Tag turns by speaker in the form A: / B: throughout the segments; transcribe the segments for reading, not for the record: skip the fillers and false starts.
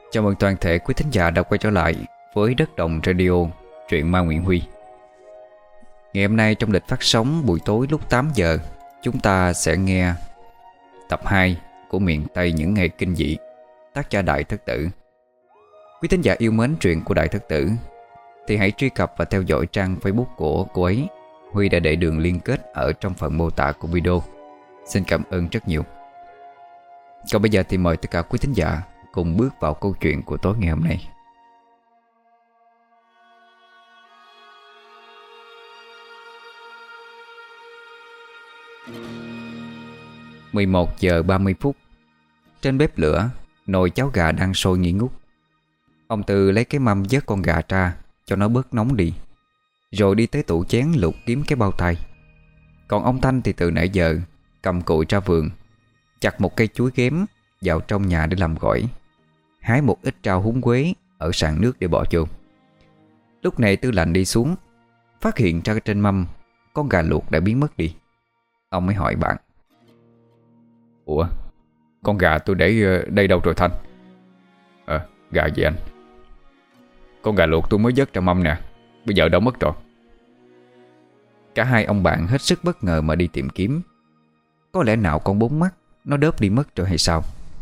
A: Chào mừng toàn thể quý thính giả đã quay trở lại với Đất Đồng Radio, truyện ma Nguyễn Huy. Ngày hôm nay trong lịch phát sóng buổi tối lúc 8 giờ, chúng ta sẽ nghe tập 2 của Miền Tây Những Ngày Kinh Dị, tác giả Đại Thất Tử. Quý thính giả yêu mến truyện của Đại Thất Tử thì hãy truy cập và theo dõi trang Facebook của cô ấy. Huy đã để đường liên kết ở trong phần mô tả của video. Xin cảm ơn rất nhiều. Còn bây giờ thì mời tất cả quý thính giả cùng bước vào câu chuyện của tối ngày hôm nay. Mười 11 giờ 30 phút. Trên bếp lửa, nồi cháo gà đang sôi nghi ngút. Ông Tư lấy cái mâm vớt con gà ra cho nó bớt nóng đi, rồi đi tới tủ chén lục kiếm cái bao tay. Còn ông Thanh thì từ nãy giờ cầm cụi ra vườn, chặt một cây chuối ghém vào trong nhà để làm gỏi, hái một ít rau húng quế ở sàn nước để bỏ vô. Lúc này Tư Lạnh đi xuống, phát hiện ra trên mâm con gà luộc đã biến mất đi. Ông mới hỏi bạn:
B: Ủa, con gà tôi để đây đâu rồi Thanh? Gà gì anh? Con gà luộc tôi mới vớt ra mâm nè, bây giờ đâu mất rồi.
A: Cả hai ông bạn hết sức bất ngờ mà đi tìm kiếm. Có lẽ nào con bốn mắt nó đớp đi mất rồi hay sao?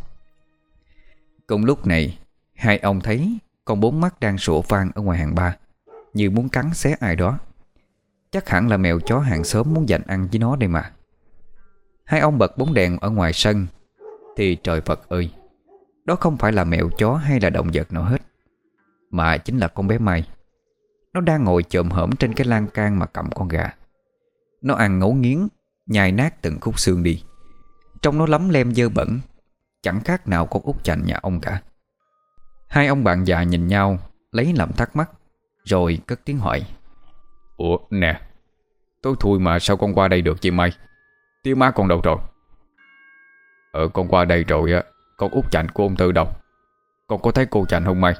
A: Cùng lúc này, hai ông thấy con bốn mắt đang sủa vang ở ngoài hàng ba, như muốn cắn xé ai đó. Chắc hẳn là mèo chó hàng xóm muốn giành ăn với nó đây mà. Hai ông bật bóng đèn ở ngoài sân thì trời Phật ơi, đó không phải là mèo chó hay là động vật nào hết, mà chính là con bé Mai. Nó đang ngồi chồm hổm trên cái lan can mà cầm con gà. Nó ăn ngấu nghiến, nhai nát từng khúc xương đi. Trông nó lấm lem dơ bẩn, chẳng khác nào con út chành nhà ông cả. Hai ông bạn già nhìn nhau lấy làm thắc mắc, rồi cất tiếng hỏi:
B: Ủa nè, tối thui mà sao con qua đây được chị Mai? Tía má con đâu rồi? Con qua đây rồi á, con út chành của ông Tư đâu? Con có thấy cô chành không Mai?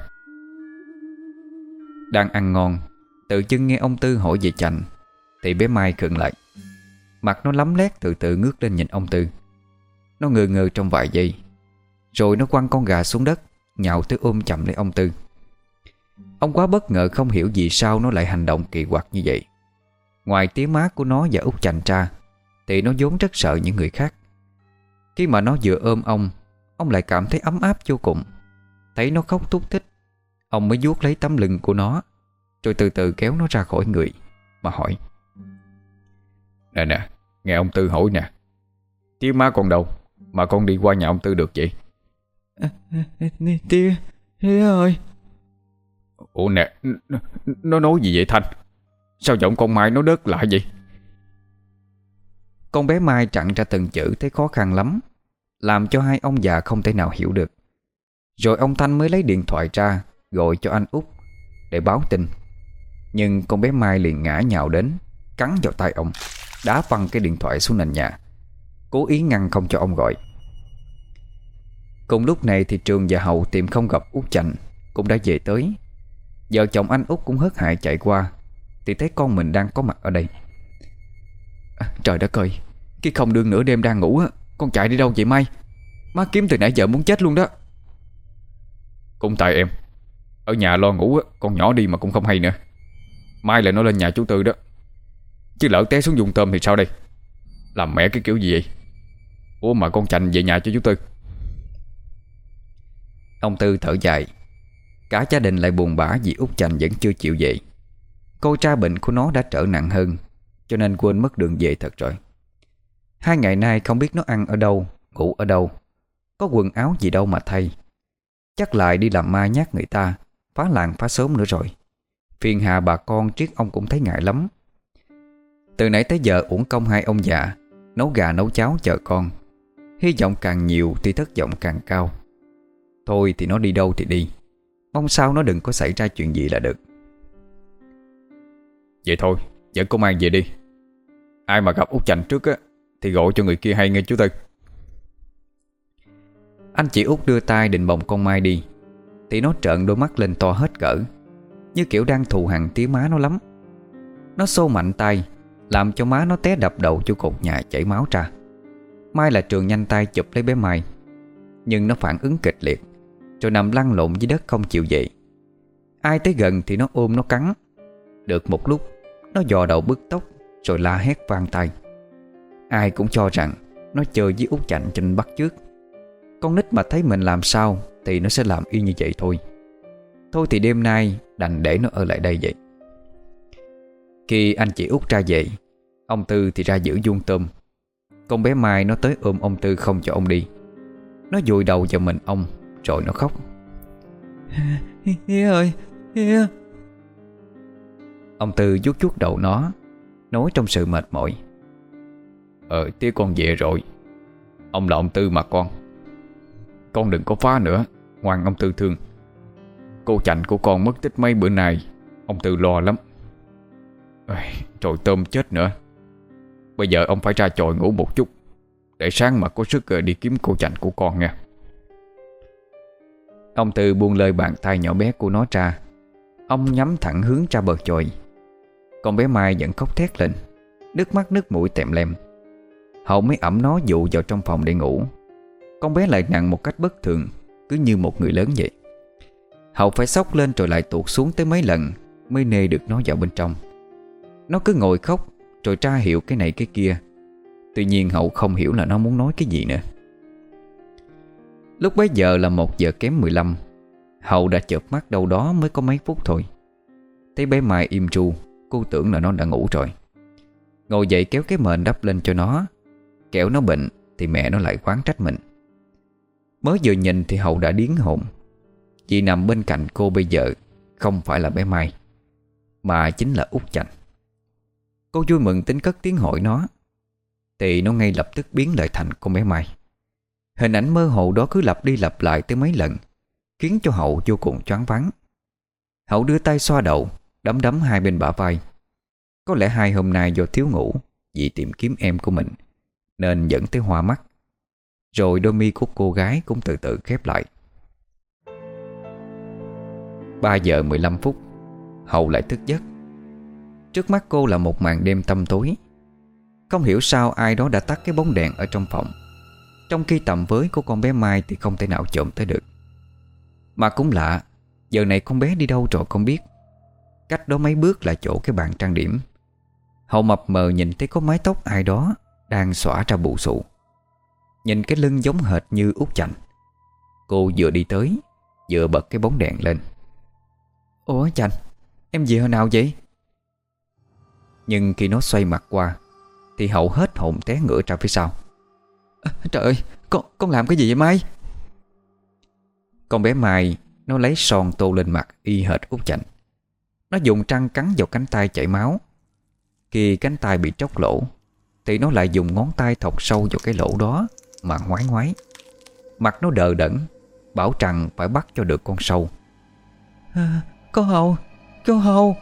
A: Đang ăn ngon, tự dưng nghe ông Tư hỏi về chành thì bé Mai khựng lại. Mặt nó lấm lét từ từ ngước lên nhìn ông Tư. Nó ngơ ngơ trong vài giây, rồi nó quăng con gà xuống đất, nhào tới ôm chầm lấy ông Tư. Ông quá bất ngờ không hiểu vì sao nó lại hành động kỳ quặc như vậy. Ngoài tía má của nó và út chành ra thì nó vốn rất sợ những người khác. Khi mà nó vừa ôm ông lại cảm thấy ấm áp vô cùng. Thấy nó khóc thút thít, ông mới vuốt lấy tấm lưng của nó, rồi từ từ kéo nó ra khỏi người mà hỏi:
B: Nè, nghe ông Tư hỏi nè, tía má con đâu mà con đi qua nhà ông Tư được vậy?
A: Tía ơi.
B: Ủa nè, nó nói gì vậy Thanh? Sao giọng con Mai nó đớt lại vậy?
A: Con bé Mai chặn ra từng chữ thấy khó khăn lắm, làm cho hai ông già không thể nào hiểu được. Rồi ông Thanh mới lấy điện thoại ra gọi cho anh Út để báo tin. Nhưng con bé Mai liền ngã nhào đến, cắn vào tay ông, đá văng cái điện thoại xuống nền nhà, cố ý ngăn không cho ông gọi. Cùng lúc này thì Trường và Hậu tìm không gặp út chành cũng đã về tới. Vợ chồng anh Út cũng hớt hải chạy qua thì thấy con mình đang có mặt ở đây. Trời đất ơi, cái không đương nửa đêm đang ngủ á, con chạy đi đâu vậy Mai? Má kiếm từ nãy giờ muốn chết luôn đó.
B: Cũng tại em ở nhà lo ngủ á, con nhỏ đi mà cũng không hay nữa. Mai lại nó lên nhà chú Tư đó, chứ lỡ té xuống vùng tôm thì sao đây? Làm mẹ cái kiểu gì vậy? Ủa mà con chành về nhà cho chú Tư.
A: Ông Tư thở dài. Cả gia đình lại buồn bã vì út chành vẫn chưa chịu về. Cô tra bệnh của nó đã trở nặng hơn, cho nên quên mất đường về thật rồi. 2 ngày nay không biết nó ăn ở đâu, ngủ ở đâu, có quần áo gì đâu mà thay. Chắc lại đi làm ma nhát người ta, phá làng phá xóm nữa rồi. Phiền hà bà con triết ông cũng thấy ngại lắm. Từ nãy tới giờ uổng công hai ông già nấu gà nấu cháo chờ con. Hy vọng càng nhiều thì thất vọng càng cao. Thôi thì nó đi đâu thì đi, mong sao nó đừng có xảy ra chuyện gì là được.
B: Vậy thôi, dẫn công an về đi. Ai mà gặp út chành trước á thì gọi cho người kia hay nghe chú Tư.
A: Anh chị út đưa tay định bồng con Mai đi thì nó trợn đôi mắt lên to hết cỡ, như kiểu đang thù hằn tía má nó lắm. Nó xô mạnh tay làm cho má nó té đập đầu cho cột nhà chảy máu ra. Mai là Trường nhanh tay chụp lấy bé Mai, nhưng nó phản ứng kịch liệt. rồi nằm lăn lộn dưới đất không chịu dậy. Ai tới gần thì nó ôm nó cắn. Được một lúc nó vò đầu bứt tóc, rồi la hét vang tai. Ai cũng cho rằng nó chơi với Út Chạnh cho nên bắt chước. Con nít mà thấy mình làm sao thì nó sẽ làm y như vậy thôi. Thôi thì đêm nay đành để nó ở lại đây vậy. Khi anh chị Út ra về, ông Tư thì ra giữ vuông tôm. Con bé Mai nó tới ôm ông Tư không cho ông đi. Nó vùi đầu vào mình ông, rồi nó khóc. Hia ơi, Hia. Ông Tư vuốt vuốt đầu nó, nói trong sự mệt mỏi.
B: Tía con về rồi. Ông là ông Tư mà con đừng có phá nữa, ngoan ông Tư thương. Cô Chạnh của con mất tích mấy bữa nay, ông Tư lo lắm. Rồi tôm chết nữa. Bây giờ ông phải ra chòi ngủ một chút, để sáng mà có sức đi kiếm cô Chạnh của con nha.
A: Ông Tư buông lơi bàn tay nhỏ bé của nó ra. Ông nhắm thẳng hướng ra bờ chòi. Con bé Mai vẫn khóc thét lên, nước mắt nước mũi tèm lem. Hậu mới ẵm nó dụ vào trong phòng để ngủ. Con bé lại nặng một cách bất thường, cứ như một người lớn vậy. Hậu phải xốc lên rồi lại tuột xuống tới mấy lần mới nê được nó vào bên trong. Nó cứ ngồi khóc rồi tra hiệu cái này cái kia. Tuy nhiên Hậu không hiểu là nó muốn nói cái gì nữa. Lúc bấy giờ là 1 giờ kém 15. Hậu đã chợp mắt đâu đó mới có mấy phút thôi. Thấy bé Mai im ru, cô tưởng là nó đã ngủ rồi. Ngồi dậy kéo cái mền đắp lên cho nó, kẻo nó bệnh thì mẹ nó lại oán trách mình. Mới vừa nhìn thì Hậu đã điếng hồn. Chị nằm bên cạnh cô bây giờ không phải là bé Mai, mà chính là Út Chạnh. Cô vui mừng tính cất tiếng hỏi nó, thì nó ngay lập tức biến lại thành con bé Mai. Hình ảnh mơ hồ đó cứ lặp đi lặp lại tới mấy lần, khiến cho Hậu vô cùng choáng váng. Hậu đưa tay xoa đầu, đấm đấm hai bên bả vai. Có lẽ hai hôm nay do thiếu ngủ vì tìm kiếm em của mình nên dẫn tới hoa mắt. Rồi đôi mi của cô gái cũng từ từ khép lại. 3 giờ 15 phút, Hậu lại thức giấc. Trước mắt cô là một màn đêm tăm tối. Không hiểu sao ai đó đã tắt cái bóng đèn ở trong phòng, trong khi tầm với của con bé Mai thì không thể nào trộm tới được. Mà cũng lạ, giờ này con bé đi đâu rồi không biết. Cách đó mấy bước là chỗ cái bàn trang điểm. Hậu mập mờ nhìn thấy có mái tóc ai đó đang xõa ra bù xù. Nhìn cái lưng giống hệt như Út Chạnh. Cô vừa đi tới vừa bật cái bóng đèn lên. Ủa Chạnh, em về hồi nào vậy? Nhưng khi nó xoay mặt qua thì Hậu hết hồn té ngửa ra phía sau. Trời ơi, con làm cái gì vậy Mai? Con bé Mai nó lấy son tô lên mặt y hệt Út Chạnh. Nó dùng trăng cắn vào cánh tay chảy máu. Khi cánh tay bị tróc lỗ thì nó lại dùng ngón tay thọc sâu vào cái lỗ đó mà ngoái ngoái. Mặt nó đờ đẫn, bảo rằng phải bắt cho được con sâu. Cô Hậu, cô Hậu.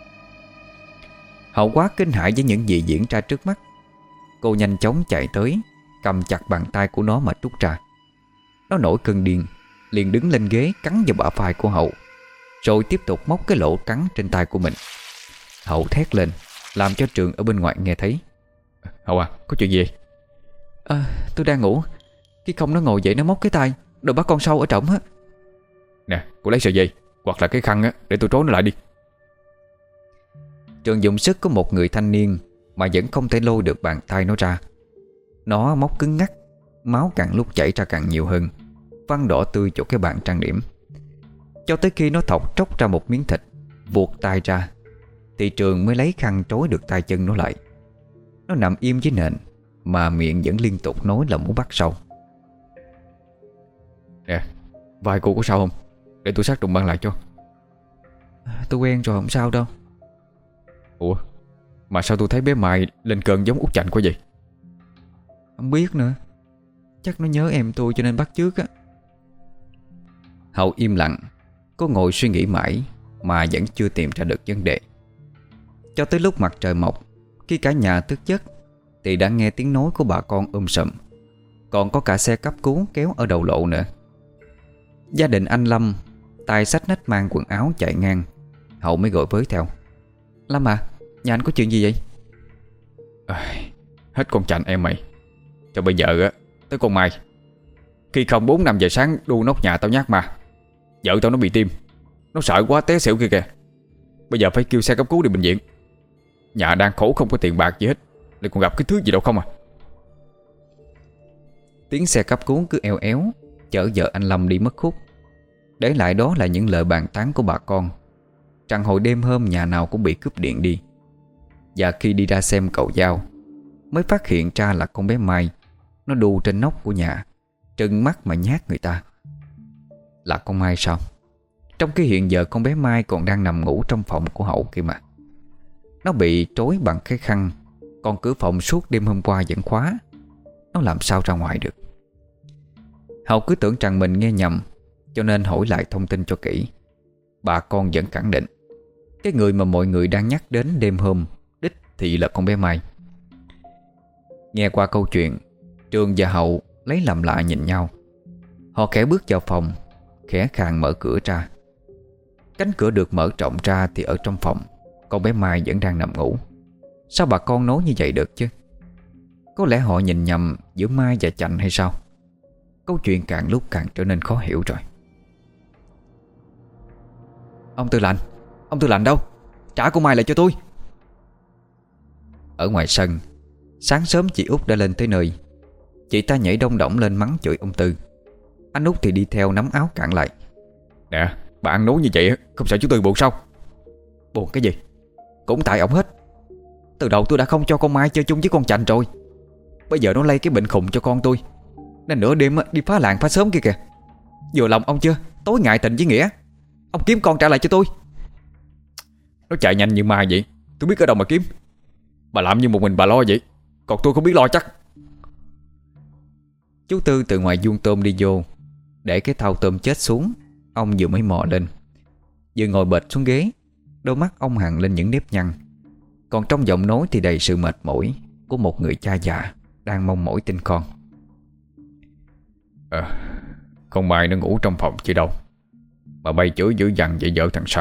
A: Hậu quá kinh hãi với những gì diễn ra trước mắt. Cô nhanh chóng chạy tới, cầm chặt bàn tay của nó mà trút ra. Nó nổi cơn điên, liền đứng lên ghế cắn vào bả vai của Hậu, rồi tiếp tục móc cái lỗ cắn trên tay của mình. Hậu thét lên, làm cho Trường ở bên ngoài nghe thấy.
B: Hậu à, có chuyện gì?
A: Tôi đang ngủ. Cái không nó ngồi dậy nó móc cái tay, rồi bắt con sâu ở trỏng á.
B: Nè, cô lấy sợi dây hoặc là cái khăn á để tôi trốn nó lại đi.
A: Trường dùng sức của một người thanh niên mà vẫn không thể lôi được bàn tay nó ra. Nó móc cứng ngắc, máu càng lúc chảy ra càng nhiều hơn, văng đỏ tươi chỗ cái bàn trang điểm. Cho tới khi nó thọc tróc ra một miếng thịt, vuột tay ra, thì Trường mới lấy khăn trối được tay chân nó lại. Nó nằm im dưới nền mà miệng vẫn liên tục nói là muốn bắt sâu.
B: Nè, vai cô có sao không? Để tôi sát trùng băng lại cho.
A: Tôi quen rồi, không sao đâu.
B: Ủa, mà sao tôi thấy bé Mai lên cơn giống Út Chạnh quá vậy?
A: Không biết nữa. Chắc nó nhớ em tôi cho nên bắt chước á. Hậu im lặng. Cô ngồi suy nghĩ mãi mà vẫn chưa tìm ra được vấn đề. Cho tới lúc mặt trời mọc, khi cả nhà thức giấc, thì đã nghe tiếng nói của bà con sùm. Còn có cả xe cấp cứu kéo ở đầu lộ nữa. Gia đình anh Lâm tay xách nách mang quần áo chạy ngang. Hậu mới gọi với theo. Lâm à, nhà anh có chuyện gì vậy?
B: Hết con Chạnh em mày. Cho bây giờ á, tới con Mai. Khi không 4-5 giờ sáng đu nóc nhà tao nhát mà. Vợ tao nó bị tim, nó sợ quá té xỉu kia kìa. Bây giờ phải kêu xe cấp cứu đi bệnh viện. Nhà đang khổ không có tiền bạc gì hết, lại còn gặp cái thứ gì đâu không à.
A: Tiếng xe cấp cứu cứ eo éo chở vợ anh Lâm đi mất khúc. Để lại đó là những lời bàn tán của bà con rằng hồi đêm hôm nhà nào cũng bị cúp điện đi. Và khi đi ra xem cầu dao, mới phát hiện ra là con bé Mai nó đu trên nóc của nhà, trừng mắt mà nhát người ta. Là con Mai sao? Trong khi hiện giờ con bé Mai còn đang nằm ngủ trong phòng của Hậu kia mà. Nó bị trói bằng cái khăn, còn cửa phòng suốt đêm hôm qua vẫn khóa. Nó làm sao ra ngoài được? Hậu cứ tưởng rằng mình nghe nhầm, cho nên hỏi lại thông tin cho kỹ. Bà con vẫn khẳng định cái người mà mọi người đang nhắc đến đêm hôm đích thị là con bé Mai. Nghe qua câu chuyện, Trường và Hậu lấy làm lạ nhìn nhau. Họ khẽ bước vào phòng, khẽ khàng mở cửa ra. Cánh cửa được mở rộng ra thì ở trong phòng con bé Mai vẫn đang nằm ngủ. Sao bà con nói như vậy được chứ? Có lẽ họ nhìn nhầm giữa Mai và Chạnh hay sao? Câu chuyện càng lúc càng trở nên khó hiểu rồi. Ông Tư lệnh đâu? Trả con Mai lại cho tôi. Ở ngoài sân, sáng sớm chị Út đã lên tới nơi. Chị ta nhảy đông đỏng lên mắng chửi ông Tư. Anh Út thì đi theo nắm áo cản lại.
B: Nè, bạn nói như vậy không sợ chú Tư buồn sao?
A: Buồn cái gì? Cũng tại ổng hết. Từ đầu tôi đã không cho con Mai chơi chung với con Chành rồi. Bây giờ nó lây cái bệnh khùng cho con tôi, nên nửa đêm đi phá làng phá xóm kia kìa. Vừa lòng ông chưa? Tối ngại tình với nghĩa. Ông kiếm con trả lại cho tôi.
B: Nó chạy nhanh như ma vậy, tôi biết ở đâu mà kiếm. Bà làm như một mình bà lo vậy, còn tôi không biết lo chắc.
A: Chú Tư từ ngoài vuông tôm đi vô, để cái thau tôm chết xuống. Ông vừa mới mò lên, vừa ngồi bệt xuống ghế. Đôi mắt ông hằn lên những nếp nhăn, còn trong giọng nói thì đầy sự mệt mỏi của một người cha già đang mong mỏi tin con.
B: Con Mai nó ngủ trong phòng chứ đâu mà bay chửi dữ dằn vậy vợ thằng Săn.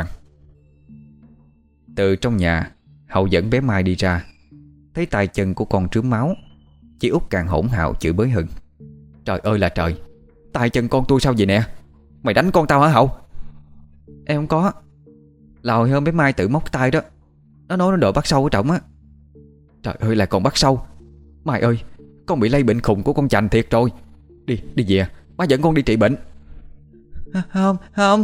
A: Từ trong nhà, Hậu dẫn bé Mai đi ra. Thấy tay chân của con trướng máu, chị Út càng hỗn hào chửi bới Hưng. Trời ơi là trời, tay chân con tôi sao vậy nè? Mày đánh con tao hả Hậu? Em không có. Là hồi hôm bé Mai tự móc tay đó. Nó nói nó đòi bắt sâu ở trọng á. Trời ơi là còn bắt sâu. Mai ơi, con bị lây bệnh khùng của con Chành thiệt rồi. Đi về, má dẫn con đi trị bệnh. Không.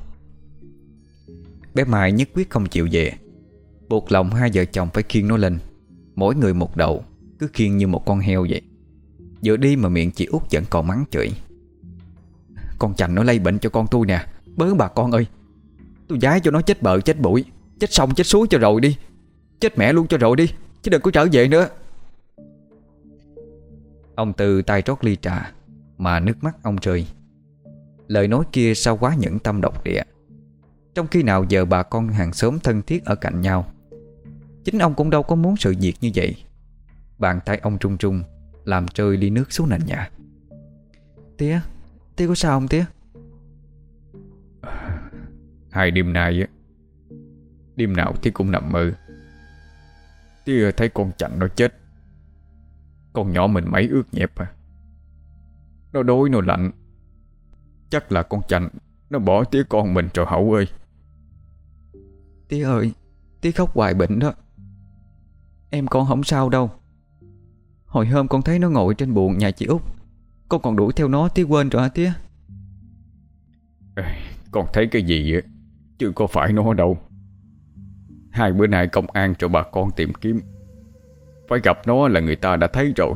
A: Bé Mai nhất quyết không chịu về. Buộc lòng hai vợ chồng phải khiêng nó lên, mỗi người một đầu, cứ khiêng như một con heo vậy. Vừa đi mà miệng chị Út vẫn còn mắng chửi. Con Chành nó lây bệnh cho con tôi nè. Bớ bà con ơi, tôi giái cho nó chết bợ chết bụi, chết sông chết suối cho rồi đi. Chết mẹ luôn cho rồi đi, chứ đừng có trở về nữa. Ông Tư tay trót ly trà mà nước mắt ông rơi. Lời nói kia sao quá nhẫn tâm độc địa. Trong khi nào giờ bà con hàng xóm thân thiết ở cạnh nhau. Chính ông cũng đâu có muốn sự việc như vậy. Bàn tay ông trung trung làm rơi ly nước xuống nền nhà. Tía có sao không tía?
B: Hai đêm nay á, đêm nào tía cũng nằm mơ. Tía thấy con Chành nó chết. Con nhỏ mình mấy ướt nhẹp à. Nó đói nó lạnh. Chắc là con Chành nó bỏ tía con mình rồi Hậu ơi.
A: Tía ơi, tía khóc hoài bệnh đó. Em con không sao đâu. Hồi hôm con thấy nó ngồi trên buồng nhà chị Út, con còn đuổi theo nó, tía quên rồi hả tía?
B: Con thấy cái gì á, chứ có phải nó đâu. Hai bữa nay công an cho bà con tìm kiếm, phải gặp nó là người ta đã thấy rồi.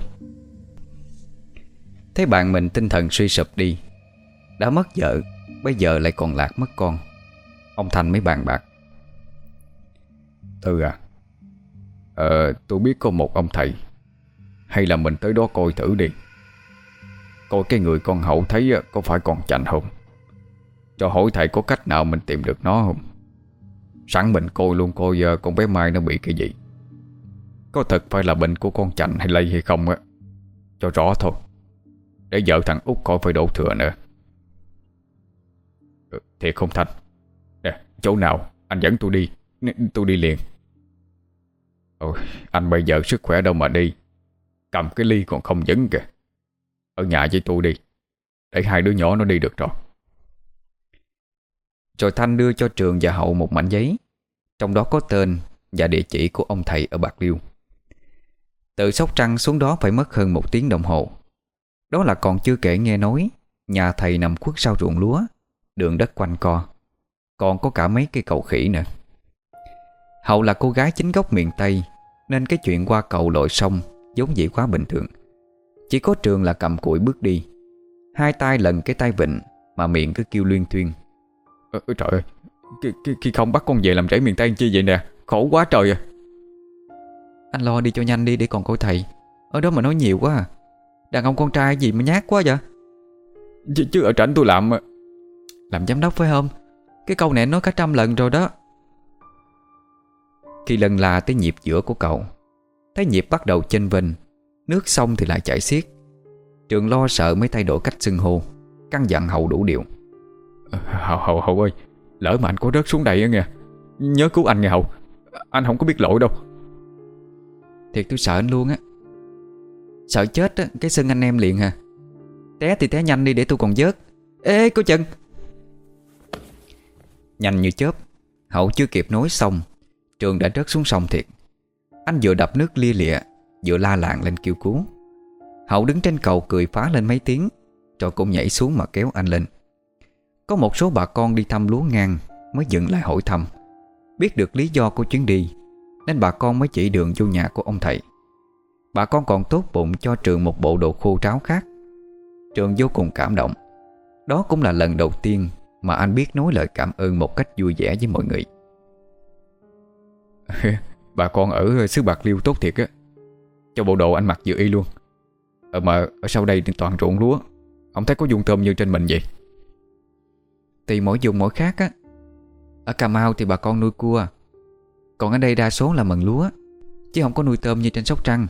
A: Thấy bạn mình tinh thần suy sụp đi. Đã mất vợ, bây giờ lại còn lạc mất con. Ông Thành mới bàn bạc.
B: Tư à, tôi biết có một ông thầy, hay là mình tới đó coi thử đi. Coi cái người con Hậu thấy có phải còn Chành không. Cho hỏi thầy có cách nào mình tìm được nó không. Sẵn mình coi luôn coi con bé Mai nó bị cái gì, có thật phải là bệnh của con Chành hay lây hay không á, cho rõ thôi, để vợ thằng Út khỏi phải đổ thừa nữa. Thiệt không Thành? Nè, chỗ nào anh dẫn tôi đi, tôi đi liền. Ôi, anh bây giờ sức khỏe đâu mà đi, cầm cái ly còn không vững kìa. Ở nhà với tôi đi, để hai đứa nhỏ nó đi được rồi.
A: Rồi Thanh đưa cho Trường và Hậu một mảnh giấy, trong đó có tên và địa chỉ của ông thầy ở Bạc Liêu. Từ Sóc Trăng xuống đó phải mất hơn 1 tiếng đồng hồ. Đó là còn chưa kể nghe nói nhà thầy nằm khuất sau ruộng lúa, đường đất quanh co, còn có cả mấy cây cầu khỉ nữa. Hậu là cô gái chính gốc miền Tây, nên cái chuyện qua cầu lội sông vốn dĩ quá bình thường. Chỉ có Trường là cầm cụi bước đi, hai tay lần cái tay vịn mà miệng cứ kêu luyên thuyên.
B: Trời ơi, khi không bắt con về làm rể miền Tây chi vậy nè, khổ quá trời à.
A: Anh lo đi cho nhanh đi để còn coi thầy. Ở đó mà nói nhiều quá à. Đàn ông con trai gì mà nhát quá vậy?
B: Chứ ở trển tôi làm
A: giám đốc phải không? Cái câu này anh nói cả 100 lần rồi đó. Khi lần là tới nhịp giữa của cầu, thấy nhịp bắt đầu chênh vênh, nước sông thì lại chảy xiết. Trường lo sợ mới thay đổi cách xưng hô, căn dặn Hậu đủ điệu.
B: Hậu ơi, lỡ mà anh có rớt xuống đây á nghe, nhớ cứu anh nghe Hậu. Anh không có biết lỗi đâu.
A: Thiệt tôi sợ anh luôn á. Sợ chết á, cái xưng anh em liền hả? Té thì té nhanh đi để tôi còn vớt. Ê cô Trần. Nhanh như chớp, Hậu chưa kịp nói xong, Trường đã rớt xuống sông thiệt. Anh vừa đập nước lia lịa, vừa la làng lên kêu cứu. Hậu đứng trên cầu cười phá lên mấy tiếng, rồi cũng nhảy xuống mà kéo anh lên. Có một số bà con đi thăm lúa ngang mới dừng lại hỏi thăm. Biết được lý do của chuyến đi, nên bà con mới chỉ đường vô nhà của ông thầy. Bà con còn tốt bụng cho Trường một bộ đồ khô ráo khác. Trường vô cùng cảm động. Đó cũng là lần đầu tiên mà anh biết nói lời cảm ơn một cách vui vẻ với mọi người.
B: Bà con ở xứ Bạc Liêu tốt thiệt á, cho bộ đồ anh mặc vừa y luôn. Mà ở sau đây toàn ruộng lúa, không thấy có vuông tôm như trên mình vậy.
A: Thì mỗi vùng mỗi khác á. Ở Cà Mau thì bà con nuôi cua, còn ở đây đa số là mần lúa, chứ không có nuôi tôm như trên Sóc Trăng.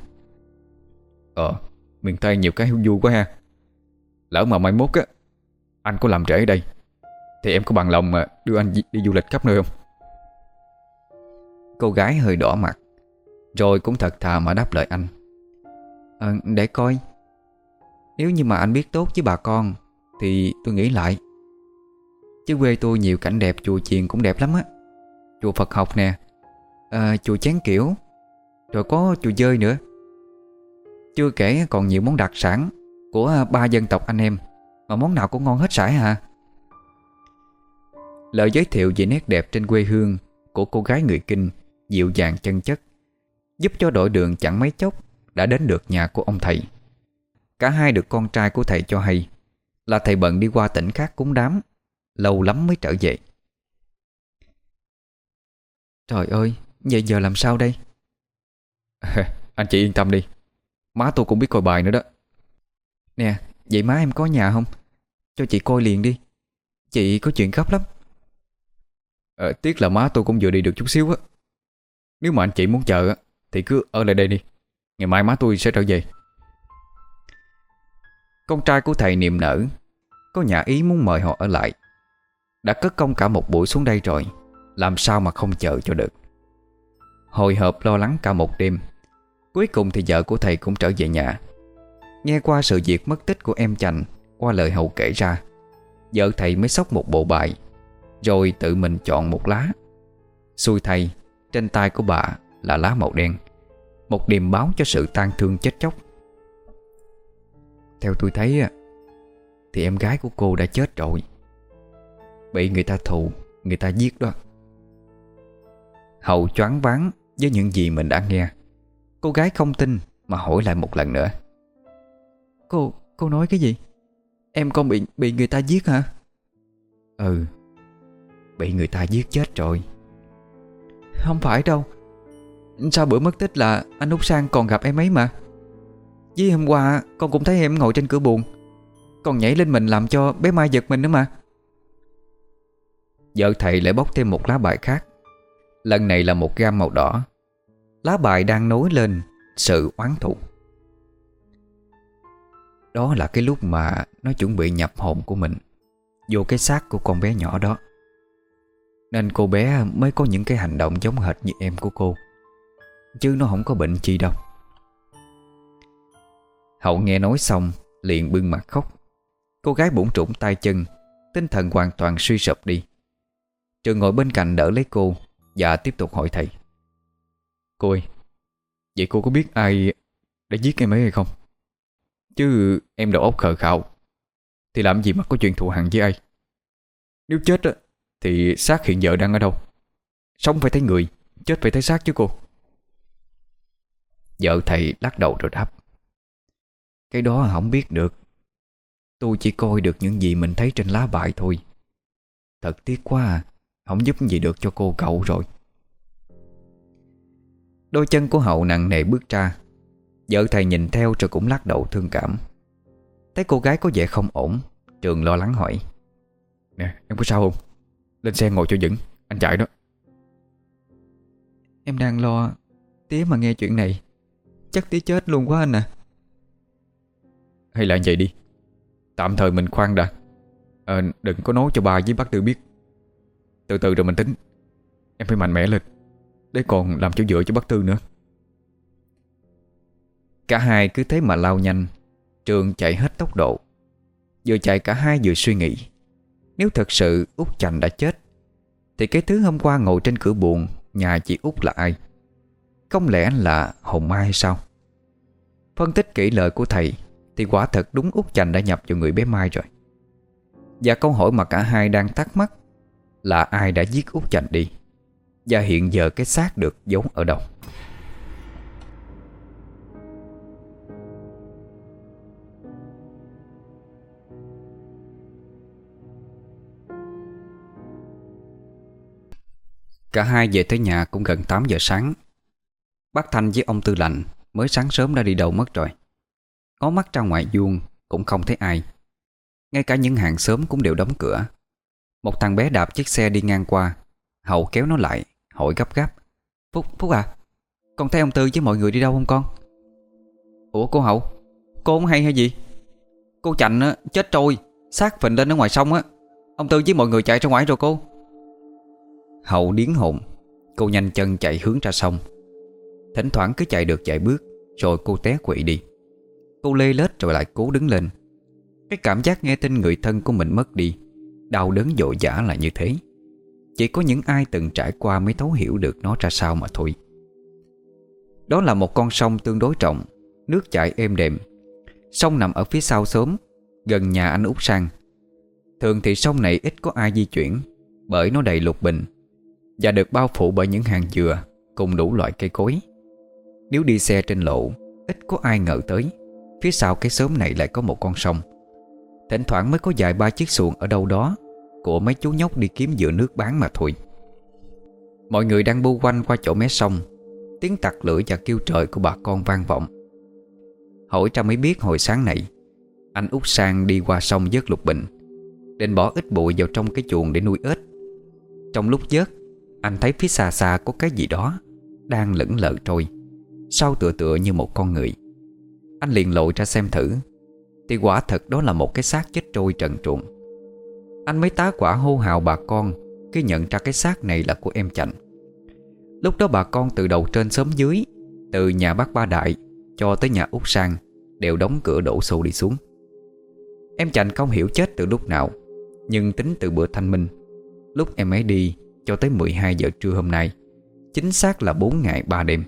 B: Miền Tây nhiều cái vui quá ha. Lỡ mà mai mốt á anh có làm rể ở đây, thì em có bằng lòng mà đưa anh đi du lịch khắp nơi không?
A: Cô gái hơi đỏ mặt, rồi cũng thật thà mà đáp lời anh. Để coi. Nếu như mà anh biết tốt với bà con thì tôi nghĩ lại. Chứ quê tôi nhiều cảnh đẹp, chùa chiền cũng đẹp lắm á. Chùa Phật học nè, chùa Chén Kiểu, rồi có chùa Dơi nữa. Chưa kể còn nhiều món đặc sản của 3 dân tộc anh em, mà món nào cũng ngon hết sải hả. Lời giới thiệu về nét đẹp trên quê hương của cô gái người Kinh dịu dàng chân chất, giúp cho đội đường chẳng mấy chốc đã đến được nhà của ông thầy. Cả hai được con trai của thầy cho hay là thầy bận đi qua tỉnh khác cúng đám, lâu lắm mới trở về. Trời ơi, vậy giờ làm sao đây?
B: Anh chị yên tâm đi, má tôi cũng biết coi bài nữa đó.
A: Nè, vậy má em có nhà không? Cho chị coi liền đi. Chị có chuyện gấp lắm.
B: Tiếc là má tôi cũng vừa đi được chút xíu á. Nếu mà anh chị muốn chờ á thì cứ ở lại đây đi, ngày mai má tôi sẽ trở về.
A: Con trai của thầy niềm nở, có nhà ý muốn mời họ ở lại. Đã cất công cả một buổi xuống đây rồi, làm sao mà không chờ cho được. Hồi hộp lo lắng cả một đêm, cuối cùng thì vợ của thầy cũng trở về nhà. Nghe qua sự việc mất tích của em Chành qua lời Hậu kể ra, vợ thầy mới xốc một bộ bài, rồi tự mình chọn một lá. Xui thay, trên tay của bà là lá màu đen, một điềm báo cho sự tang thương chết chóc. Theo tôi thấy thì em gái của cô đã chết rồi, bị người ta thù, người ta giết đó. Hậu choáng váng với những gì mình đã nghe. Cô gái không tin mà hỏi lại một lần nữa. Cô nói cái gì? Em con bị người ta giết hả? Ừ, bị người ta giết chết rồi. Không phải đâu. Sao bữa mất tích là anh Út Sang còn gặp em ấy mà. Với hôm qua con cũng thấy em ngồi trên cửa buồng, còn nhảy lên mình làm cho bé Mai giật mình nữa mà. Vợ thầy lại bóc thêm một lá bài khác. Lần này là một gam màu đỏ. Lá bài đang nối lên sự oán thù. Đó là cái lúc mà nó chuẩn bị nhập hồn của mình vô cái xác của con bé nhỏ đó, nên cô bé mới có những cái hành động giống hệt như em của cô, chứ nó không có bệnh chi đâu. Hậu nghe nói xong liền bưng mặt khóc. Cô gái bủn rủn tay chân, tinh thần hoàn toàn suy sụp đi. Trường ngồi bên cạnh đỡ lấy cô và tiếp tục hỏi thầy.
B: Cô ơi, vậy cô có biết ai đã giết em ấy hay không? Chứ em đầu óc khờ khạo thì làm gì mà có chuyện thù hằn với ai. Nếu chết á, thì xác hiện giờ đang ở đâu? Sống phải thấy người, chết phải thấy xác chứ cô.
A: Vợ thầy lắc đầu rồi đáp. Cái đó không biết được. Tôi chỉ coi được những gì mình thấy trên lá bài thôi. Thật tiếc quá à, không giúp gì được cho cô cậu rồi. Đôi chân của Hậu nặng nề bước ra. Vợ thầy nhìn theo rồi cũng lắc đầu thương cảm. Thấy cô gái có vẻ không ổn, Trường lo lắng hỏi.
B: Nè, em có sao không? Lên xe ngồi cho vững, anh chạy đó.
A: Em đang lo tía mà nghe chuyện này chắc tía chết luôn quá anh à.
B: Hay là vậy đi, tạm thời mình khoan đã. Đừng có nói cho bà với bác Tư biết. Từ từ rồi mình tính. Em phải mạnh mẽ lên để còn làm chỗ dựa cho bác Tư nữa.
A: Cả hai cứ thế mà lao nhanh. Trường chạy hết tốc độ. Vừa chạy cả hai vừa suy nghĩ, nếu thật sự Út Chành đã chết thì cái thứ hôm qua ngồi trên cửa buồng nhà chị Út là ai? Không lẽ là hồn ma hay sao? Phân tích kỹ lời của thầy thì quả thật đúng Út Chành đã nhập vào người bé Mai rồi. Và câu hỏi mà cả hai đang thắc mắc là ai đã giết Út Chành đi, và hiện giờ cái xác được giấu ở đâu? Cả hai về tới nhà cũng gần 8 giờ sáng. Bác Thanh với ông Tư Lạnh mới sáng sớm đã đi đâu mất rồi. Ngó mắt ra ngoài vuông cũng không thấy ai. Ngay cả những hàng xóm cũng đều đóng cửa. Một thằng bé đạp chiếc xe đi ngang qua. Hậu kéo nó lại, hỏi gấp gáp. Phúc à, con thấy ông Tư với mọi người đi đâu không con? Ủa cô Hậu, cô không hay hay gì? Cô Chành á, chết trôi, xác phình lên ở ngoài sông á. Ông Tư với mọi người chạy ra ngoài rồi cô. Hậu điếng hồn. Cô nhanh chân chạy hướng ra sông. Thỉnh thoảng cứ chạy được vài bước rồi cô té quỵ đi. Cô lê lết rồi lại cố đứng lên. Cái cảm giác nghe tin người thân của mình mất đi, đau đớn dội dã là như thế. Chỉ có những ai từng trải qua mới thấu hiểu được nó ra sao mà thôi. Đó là một con sông tương đối rộng, nước chảy êm đềm. Sông nằm ở phía sau xóm, gần nhà anh Út Sang. Thường thì sông này ít có ai di chuyển, bởi nó đầy lục bình và được bao phủ bởi những hàng dừa cùng đủ loại cây cối. Nếu đi xe trên lộ, ít có ai ngờ tới phía sau cái xóm này lại có một con sông. Thỉnh thoảng mới có vài ba chiếc xuồng ở đâu đó của mấy chú nhóc đi kiếm dừa nước bán mà thôi. Mọi người đang bu quanh qua chỗ mé sông. Tiếng tặc lưỡi và kêu trời của bà con vang vọng. Hỏi ra mới biết hồi sáng này anh Út Sang đi qua sông vớt lục bình, định bỏ ít bụi vào trong cái chuồng để nuôi ếch. Trong lúc vớt, anh thấy phía xa xa có cái gì đó đang lững lờ trôi, sau tựa tựa như một con người. Anh liền lội ra xem thử, thì quả thật đó là một cái xác chết trôi trần truồng. Anh mới tá hỏa hô hào bà con khi nhận ra cái xác này là của em Chành. Lúc đó bà con từ đầu trên xóm dưới, từ nhà bác Ba Đại cho tới nhà Út Sang, đều đóng cửa đổ xô đi xuống. Em Chành không hiểu chết từ lúc nào, nhưng tính từ bữa thanh minh, lúc em ấy đi cho tới 12 giờ trưa hôm nay, chính xác là 4 ngày 3 đêm.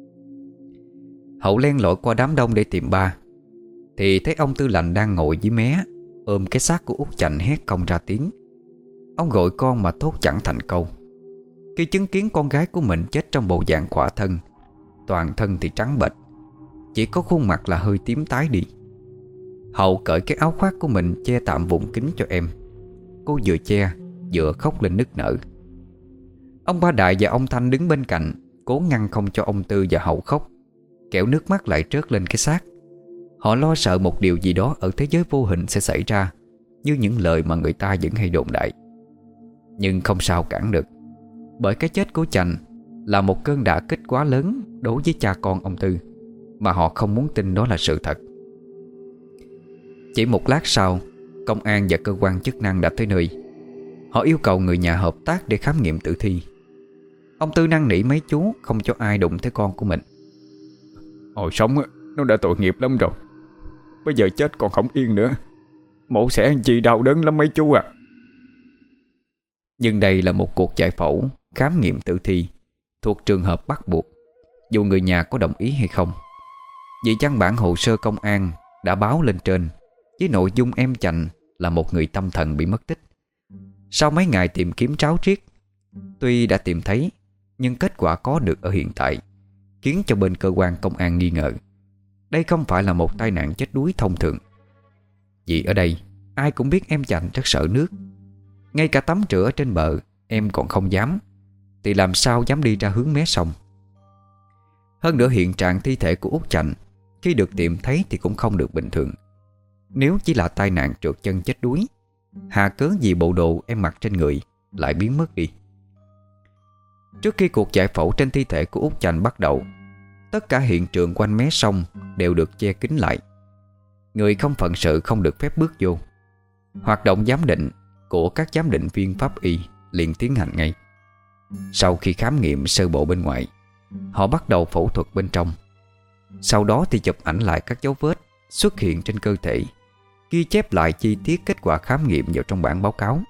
A: Hậu len lỏi qua đám đông để tìm ba, thì thấy ông Tư Lạnh đang ngồi dưới mé, ôm cái xác của Út Chành hét không ra tiếng. Ông gọi con mà thốt chẳng thành câu. Khi chứng kiến con gái của mình chết trong bộ dạng khỏa thân, toàn thân thì trắng bệch, chỉ có khuôn mặt là hơi tím tái đi. Hậu cởi cái áo khoác của mình che tạm vùng kính cho em. Cô vừa che vừa khóc lên nức nở. Ông Ba Đại và ông Thanh đứng bên cạnh, cố ngăn không cho ông Tư và Hậu khóc, kẻo nước mắt lại trớt lên cái xác. Họ lo sợ một điều gì đó ở thế giới vô hình sẽ xảy ra, như những lời mà người ta vẫn hay đồn đại. Nhưng không sao cản được, bởi cái chết của Chành là một cơn đả kích quá lớn đối với cha con ông Tư, mà họ không muốn tin đó là sự thật. Chỉ một lát sau, công an và cơ quan chức năng đã tới nơi. Họ yêu cầu người nhà hợp tác để khám nghiệm tử thi. Ông Tư năn nỉ mấy chú không cho ai đụng tới con của mình.
B: Hồi sống á, nó đã tội nghiệp lắm rồi, bây giờ chết còn không yên nữa. Mổ xẻ anh chị đau đớn lắm mấy chú à.
A: Nhưng đây là một cuộc giải phẫu khám nghiệm tử thi thuộc trường hợp bắt buộc, dù người nhà có đồng ý hay không. Vì văn bản hồ sơ công an đã báo lên trên với nội dung em Chành là một người tâm thần bị mất tích. Sau mấy ngày tìm kiếm ráo riết, tuy đã tìm thấy, nhưng kết quả có được ở hiện tại khiến cho bên cơ quan công an nghi ngờ đây không phải là một tai nạn chết đuối thông thường. Vì ở đây ai cũng biết em Chành rất sợ nước. Ngay cả tắm rửa ở trên bờ em còn không dám, thì làm sao dám đi ra hướng mé sông. Hơn nữa hiện trạng thi thể của Út Chành khi được tìm thấy thì cũng không được bình thường. Nếu chỉ là tai nạn trượt chân chết đuối, hà cớ gì bộ đồ em mặc trên người lại biến mất đi. Trước khi cuộc giải phẫu trên thi thể của Út Chành bắt đầu, tất cả hiện trường quanh mé sông đều được che kín lại. Người không phận sự không được phép bước vô. Hoạt động giám định của các giám định viên pháp y liền tiến hành ngay. Sau khi khám nghiệm sơ bộ bên ngoài, họ bắt đầu phẫu thuật bên trong. Sau đó thì chụp ảnh lại các dấu vết xuất hiện trên cơ thể, ghi chép lại chi tiết kết quả khám nghiệm vào trong bản báo cáo.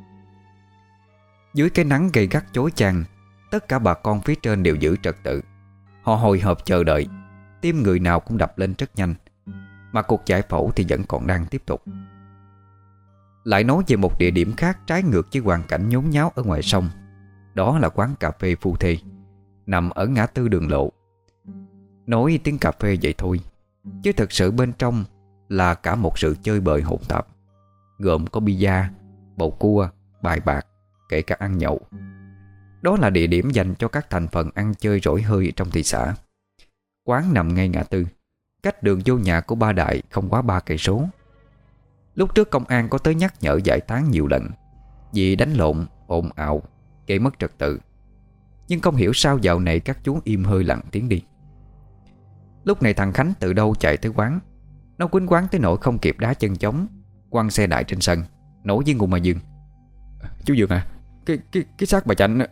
A: Dưới cái nắng gay gắt chói chang, tất cả bà con phía trên đều giữ trật tự. Họ hồi hộp chờ đợi, tim người nào cũng đập lên rất nhanh. Mà cuộc giải phẫu thì vẫn còn đang tiếp tục. Lại nói về một địa điểm khác trái ngược với hoàn cảnh nhốn nháo ở ngoài sông. Đó là quán cà phê phu thê, nằm ở ngã tư đường lộ. Nói tiếng cà phê vậy thôi, chứ thực sự bên trong là cả một sự chơi bời hỗn tạp, gồm có bida, bầu cua, bài bạc, kể cả ăn nhậu. Đó là địa điểm dành cho các thành phần ăn chơi rỗi hơi trong thị xã. Quán nằm ngay ngã tư, cách đường vô nhà của ba Đại không quá 3 cây số. Lúc trước công an có tới nhắc nhở giải tán nhiều lần vì đánh lộn, ồn ào, gây mất trật tự. Nhưng không hiểu sao dạo này các chú im hơi lặng tiếng đi. Lúc này thằng Khánh từ đâu chạy tới quán. Nó quýnh quán tới nỗi không kịp đá chân trống, quăng xe Đại trên sân, nổ với Ngô Mai Dương. Chú Dương à, cái xác bà Chanh.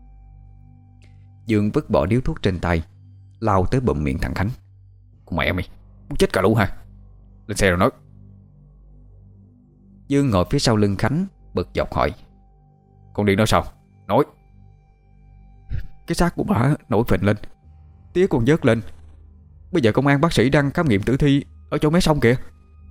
A: Dương vứt bỏ điếu thuốc trên tay, lao tới bụm miệng thằng Khánh. Con mẹ mày, muốn chết cả lũ hả? Lên xe rồi nói. Dương ngồi phía sau lưng Khánh, bực dọc hỏi. Con đi nói sao? Nói. Cái xác của bà nổi phình lên, tía còn vớt lên. Bây giờ công an bác sĩ đang khám nghiệm tử thi ở chỗ mé sông kìa.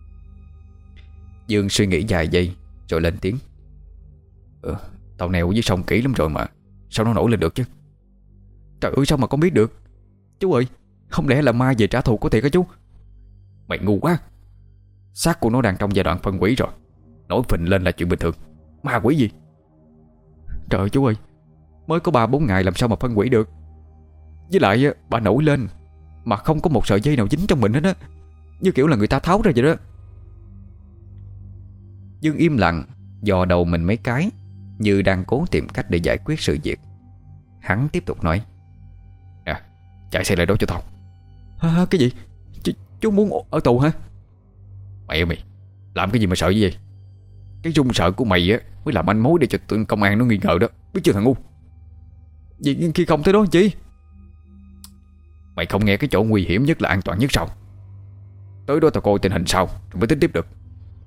A: Dương suy nghĩ vài giây rồi lên tiếng. Tao neo dưới sông kỹ lắm rồi mà, sao nó nổi lên được chứ? Trời ơi, sao mà con biết được? Chú ơi, không lẽ là ma về trả thù của thiệt hả chú? Mày ngu quá. Xác của nó đang trong giai đoạn phân hủy rồi, nổi phình lên là chuyện bình thường. Ma quỷ gì? Trời ơi chú ơi, mới có 3-4 ngày làm sao mà phân hủy được? Với lại bà nổi lên mà không có một sợi dây nào dính trong mình hết á, như kiểu là người ta tháo ra vậy đó. Dương im lặng, dò đầu mình mấy cái, như đang cố tìm cách để giải quyết sự việc. Hắn tiếp tục nói. Nè, chạy xe lại đó cho tao. Cái gì? Chú muốn ở tù hả? Mẹ mày, làm cái gì mà sợ như vậy? Cái run sợ của mày á mới làm manh mối để cho tụi công an nó nghi ngờ đó, biết chưa thằng ngu? Vì khi không tới đó chi? Mày không nghe cái chỗ nguy hiểm nhất là an toàn nhất sao? Tới đó tao coi tình hình sao rồi mới tính tiếp được.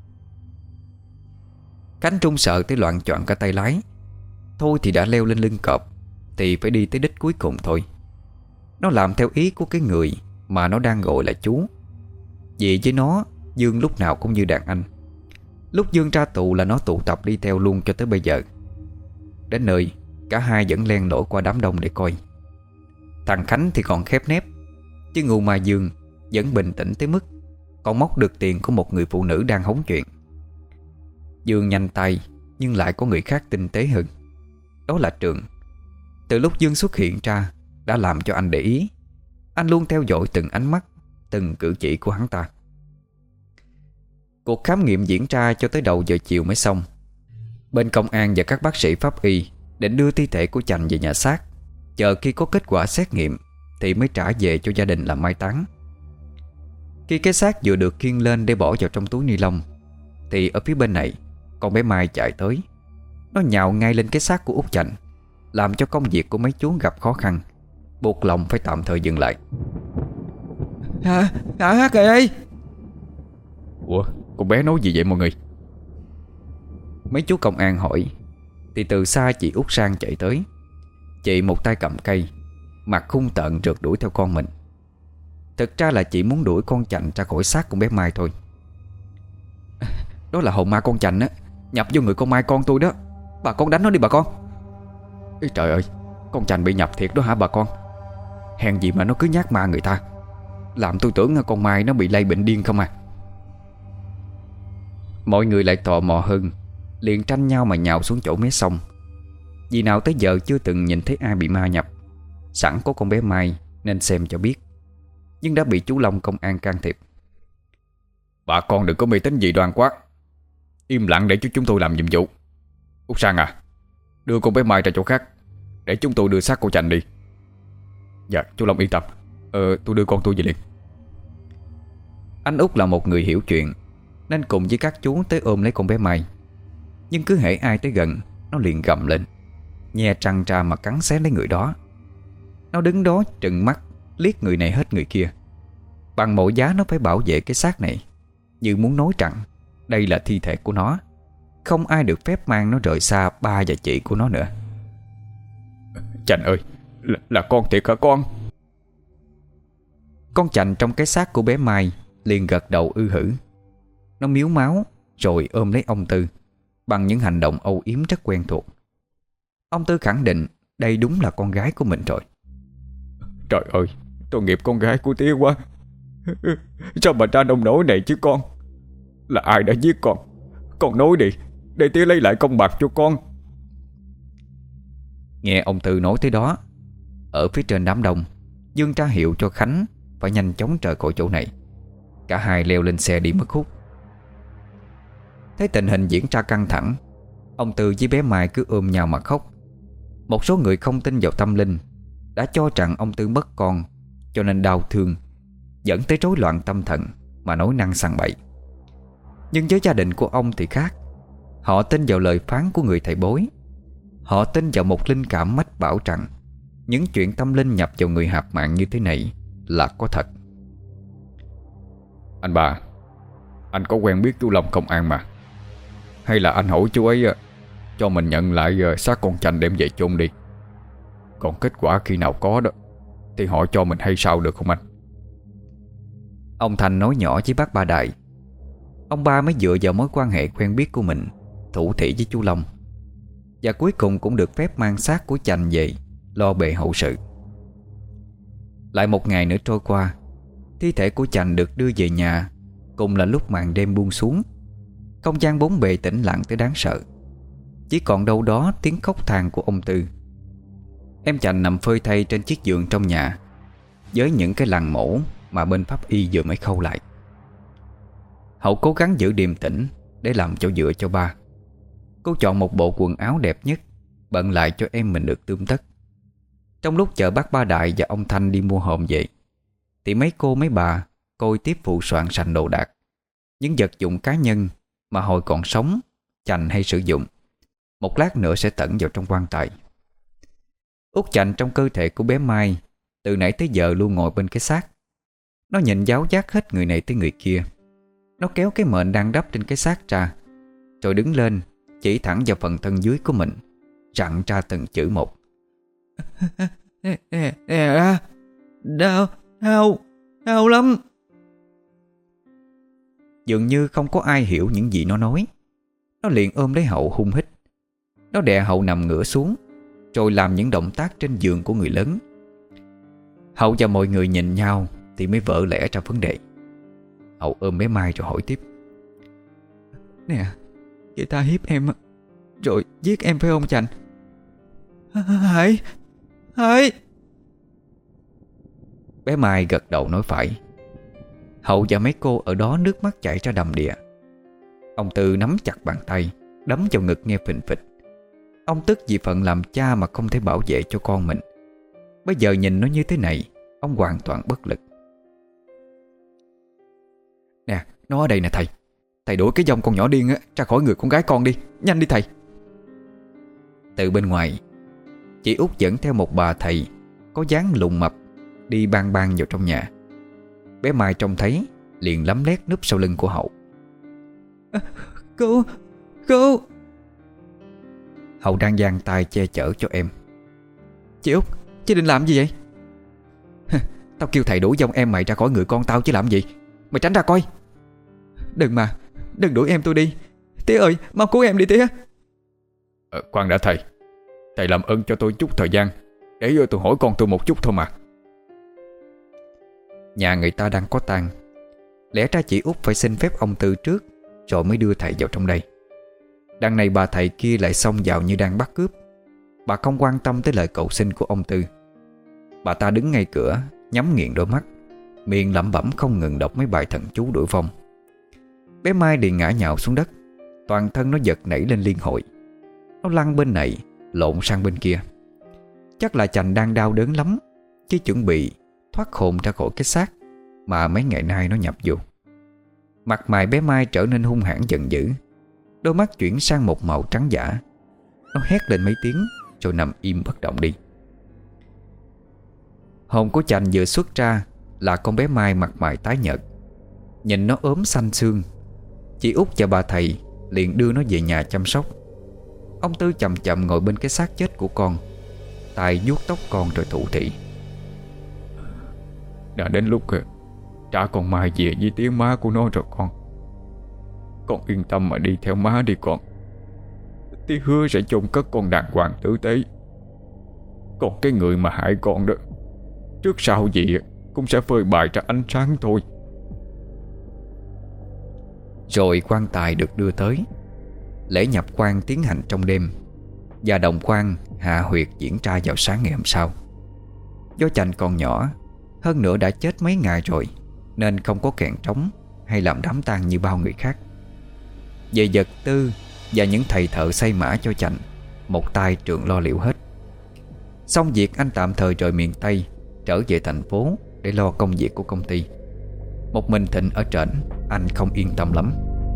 A: Khánh Trung sợ tới loạn choạng cả tay lái. Thôi thì đã leo lên lưng cọp thì phải đi tới đích cuối cùng thôi. Nó làm theo ý của cái người mà nó đang gọi là chú. Vì với nó, Dương lúc nào cũng như đàn anh. Lúc Dương ra tù là nó tụ tập đi theo luôn cho tới bây giờ. Đến nơi, cả hai vẫn len lỏi qua đám đông để coi. Thằng Khánh thì còn khép nép, chứ Ngô Mai Dương vẫn bình tĩnh tới mức còn móc được tiền của một người phụ nữ đang hóng chuyện. Dương nhanh tay, nhưng lại có người khác tinh tế hơn. Đó là Trường. Từ lúc Dương xuất hiện ra đã làm cho anh để ý. Anh luôn theo dõi từng ánh mắt, từng cử chỉ của hắn ta. Cuộc khám nghiệm diễn ra cho tới đầu giờ chiều mới xong. Bên công an và các bác sĩ pháp y định đưa thi thể của Chành về nhà xác, chờ khi có kết quả xét nghiệm thì mới trả về cho gia đình làm mai táng. Khi cái xác vừa được khiêng lên để bỏ vào trong túi ni lông thì ở phía bên này con bé Mai chạy tới. Nó nhào ngay lên cái xác của Út Chành, làm cho công việc của mấy chú gặp khó khăn, buộc lòng phải tạm thời dừng lại. Hả kìa ơi.
B: Ủa, con bé nói gì vậy mọi người?
A: Mấy chú công an hỏi. thì từ xa chị Út Sang chạy tới. Chị một tay cầm cây, mặt hung tợn rượt đuổi theo con mình. Thực ra là chị muốn đuổi con chành ra khỏi xác con bé Mai thôi. Đó là hồn ma con chành á, nhập vô người con Mai con tôi đó. Bà con đánh nó đi bà con. Ê, trời ơi, con chành bị nhập thiệt đó hả bà con? Hèn gì mà nó cứ nhát ma người ta, làm tôi tưởng con Mai nó bị lây bệnh điên không à. Mọi người lại tò mò hơn, liền tranh nhau mà nhào xuống chỗ mé sông. Vì nào tới giờ chưa từng nhìn thấy ai bị ma nhập. Sẵn có con bé Mai nên xem cho biết, nhưng đã bị chú Long công an can thiệp.
B: Bà con đừng có mê tín dị đoan quá, im lặng để cho chúng tôi làm nhiệm vụ. Út Sang à, đưa con bé Mai ra chỗ khác, để chúng tôi đưa xác cô Chành đi. Dạ chú Long yên tâm, tôi đưa con tôi về liền.
A: Anh Út là một người hiểu chuyện, nên cùng với các chú tới ôm lấy con bé Mai. Nhưng cứ hễ ai tới gần, nó liền gầm lên, nhe răng ra mà cắn xé lấy người đó. Nó đứng đó trừng mắt, liếc người này hết người kia. Bằng mọi giá nó phải bảo vệ cái xác này, như muốn nói rằng đây là thi thể của nó, không ai được phép mang nó rời xa ba và chị của nó nữa.
B: Chành ơi, là con thiệt hả con?
A: Con chành trong cái xác của bé Mai liền gật đầu hử. Nó miếu máu rồi ôm lấy ông Tư bằng những hành động âu yếm rất quen thuộc. Ông Tư khẳng định đây đúng là con gái của mình rồi.
B: Trời ơi, tội nghiệp con gái của tía quá. Sao mà ra nông nổi này chứ con? Là ai đã giết con? Con nói đi, để tía lấy lại công bằng cho con.
A: Nghe ông Tư nói tới đó, ở phía trên đám đông Dương tra hiệu cho Khánh phải nhanh chóng rời khỏi chỗ này. Cả hai leo lên xe đi mất hút. Thấy tình hình diễn ra căng thẳng, ông Tư với bé Mai cứ ôm nhau mà khóc. Một số người không tin vào tâm linh đã cho rằng ông Tư mất con, cho nên đau thương, dẫn tới rối loạn tâm thần mà nói năng sằng bậy. Nhưng với gia đình của ông thì khác. Họ tin vào lời phán của người thầy bói. Họ tin vào một linh cảm mách bảo rằng những chuyện tâm linh nhập vào người hạp mạng như thế này là có thật.
B: Anh bà, anh có quen biết chú Long công an mà. Hay là anh hỏi chú ấy cho mình nhận lại xác con Chành đem về chôn đi. Còn kết quả khi nào có đó thì họ cho mình hay sao được không anh?
A: Ông Thành nói nhỏ với bác Ba Đại. Ông ba mới dựa vào mối quan hệ quen biết của mình thủ thỉ với chú Long, và cuối cùng cũng được phép mang xác của Chành về lo bề hậu sự. Lại một ngày nữa trôi qua, thi thể của Chành được đưa về nhà. Cùng là lúc màn đêm buông xuống, không gian bốn bề tĩnh lặng tới đáng sợ. Chỉ còn đâu đó tiếng khóc than của ông Tư. Em Chành nằm phơi thay trên chiếc giường trong nhà, với những cái lằn mổ mà bên pháp y vừa mới khâu lại. Hậu cố gắng giữ điềm tĩnh để làm chỗ dựa cho ba. Cô chọn một bộ quần áo đẹp nhất, bận lại cho em mình được tươm tất. Trong lúc chờ bác Ba Đại và ông Thanh đi mua hòm về, thì mấy cô mấy bà coi tiếp phụ soạn sành đồ đạc, những vật dụng cá nhân mà hồi còn sống Chành hay sử dụng, một lát nữa sẽ tẩn vào trong quan tài. Út Chành trong cơ thể của bé Mai từ nãy tới giờ luôn ngồi bên cái xác. Nó nhìn giáo giác hết người này tới người kia. Nó kéo cái mền đang đắp trên cái xác ra, rồi đứng lên chỉ thẳng vào phần thân dưới của mình, rặn ra từng chữ một. Đau, đau, đau lắm. Dường như không có ai hiểu những gì nó nói. Nó liền ôm lấy Hậu hung hít. Nó đè Hậu nằm ngửa xuống, rồi làm những động tác trên giường của người lớn. Hậu và mọi người nhìn nhau thì mới vỡ lẽ ra vấn đề. Hậu ôm bé Mai rồi hỏi tiếp. Nè, người ta hiếp em rồi giết em phải không Chành? Hãy Bé Mai gật đầu nói phải. Hậu và mấy cô ở đó nước mắt chảy ra đầm đìa. Ông Tư nắm chặt bàn tay, đấm vào ngực nghe phình phịch. Ông tức vì phận làm cha mà không thể bảo vệ cho con mình. Bây giờ nhìn nó như thế này, ông hoàn toàn bất lực. Nè, nó ở đây nè thầy. Thầy đuổi cái dòng con nhỏ điên á ra khỏi người con gái con đi. Nhanh đi thầy. Từ bên ngoài, chị Út dẫn theo một bà thầy có dáng lùn mập đi bang bang vào trong nhà. Bé Mai trông thấy liền lấm lét núp sau lưng của Hậu. Cô Hậu đang giang tay che chở cho em. Chị Út, chị định làm gì vậy? Tao kêu thầy đuổi dông em mày ra khỏi người con tao chứ làm gì. Mày tránh ra coi. Đừng đuổi em tôi đi. Tía ơi, mau cứu em đi tía.
B: Khoan đã thầy. Thầy làm ơn cho tôi chút thời gian để tôi hỏi con tôi một chút thôi mà.
A: Nhà người ta đang có tang, lẽ ra chị Út phải xin phép ông Tư trước rồi mới đưa thầy vào trong đây. Đằng này bà thầy kia lại xông vào như đang bắt cướp. Bà không quan tâm tới lời cầu xin của ông Tư. Bà ta đứng ngay cửa, nhắm nghiền đôi mắt, miệng lẩm bẩm không ngừng đọc mấy bài thần chú đuổi vong. Bé Mai liền ngã nhào xuống đất, toàn thân nó giật nảy lên liên hồi. Nó lăn bên này lộn sang bên kia. Chắc là chành đang đau đớn lắm, chứ chuẩn bị thoát hồn ra khỏi cái xác mà mấy ngày nay nó nhập vô. Mặt mày bé Mai trở nên hung hãn giận dữ, đôi mắt chuyển sang một màu trắng dã. Nó hét lên mấy tiếng rồi nằm im bất động đi. Hồn của chành vừa xuất ra là con bé Mai mặt mày tái nhợt. Nhìn nó ốm xanh xương, chị Út và bà thầy liền đưa nó về nhà chăm sóc. Ông Tư chậm chậm ngồi bên cái xác chết của con, tay vuốt tóc con rồi thủ thỉ.
B: Đã đến lúc trả con Mai về với tiếng má của nó rồi con. Con yên tâm mà đi theo má đi con. Tí hứa sẽ chôn cất con đàng hoàng tử tế. Còn cái người mà hại con đó, trước sau gì cũng sẽ phơi bày ra ánh sáng thôi.
A: Rồi quan tài được đưa tới. Lễ nhập quan tiến hành trong đêm, và đồng quan hạ huyệt diễn ra vào sáng ngày hôm sau. Do chành còn nhỏ, hơn nữa đã chết mấy ngày rồi, nên không có kèn trống hay làm đám tang như bao người khác. Về vật tư và những thầy thợ xây mã cho chành, một tay Trường lo liệu hết. Xong việc, anh tạm thời rời miền Tây trở về thành phố để lo công việc của công ty. Một mình Thịnh ở trển, anh không yên tâm lắm.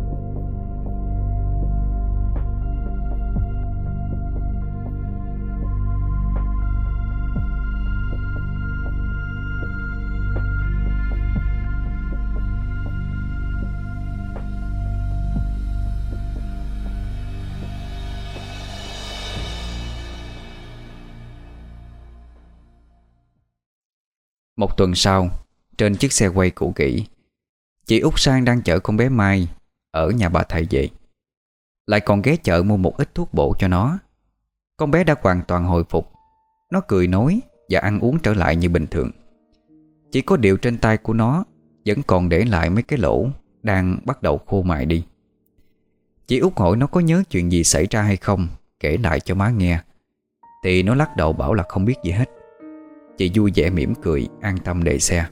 A: Một tuần sau, trên chiếc xe quay cũ kỹ, chị Út Sang đang chở con bé Mai ở nhà bà thầy về. Lại còn ghé chợ mua một ít thuốc bổ cho nó. Con bé đã hoàn toàn hồi phục. Nó cười nói và ăn uống trở lại như bình thường. Chỉ có điều trên tay của nó vẫn còn để lại mấy cái lỗ đang bắt đầu khô mài đi. Chị Út hỏi nó có nhớ chuyện gì xảy ra hay không, kể lại cho má nghe. Thì nó lắc đầu bảo là không biết gì hết. Chị vui vẻ mỉm cười, an tâm đẩy xe.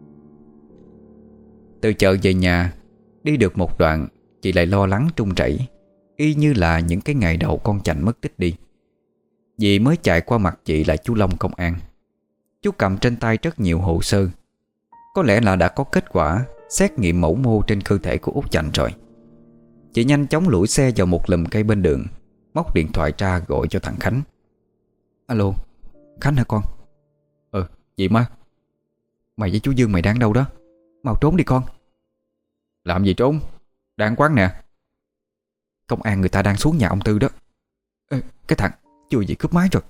A: Từ chợ về nhà, đi được một đoạn, chị lại lo lắng trung chảy, y như là những cái ngày đầu con chành mất tích đi. Vì mới chạy qua mặt chị là chú Long công an. Chú cầm trên tay rất nhiều hồ sơ. Có lẽ là đã có kết quả xét nghiệm mẫu mô trên cơ thể của Út Chành rồi. Chị nhanh chóng lủi xe vào một lùm cây bên đường, móc điện thoại ra gọi cho thằng Khánh. Alo, Khánh hả con?
B: Gì má?
A: Mày với chú Dương mày đang đâu đó? Mau trốn đi con.
B: Làm gì trốn? Đang quán nè.
A: Công an người ta đang xuống nhà ông Tư đó. Cái thằng chưa gì cướp máy rồi.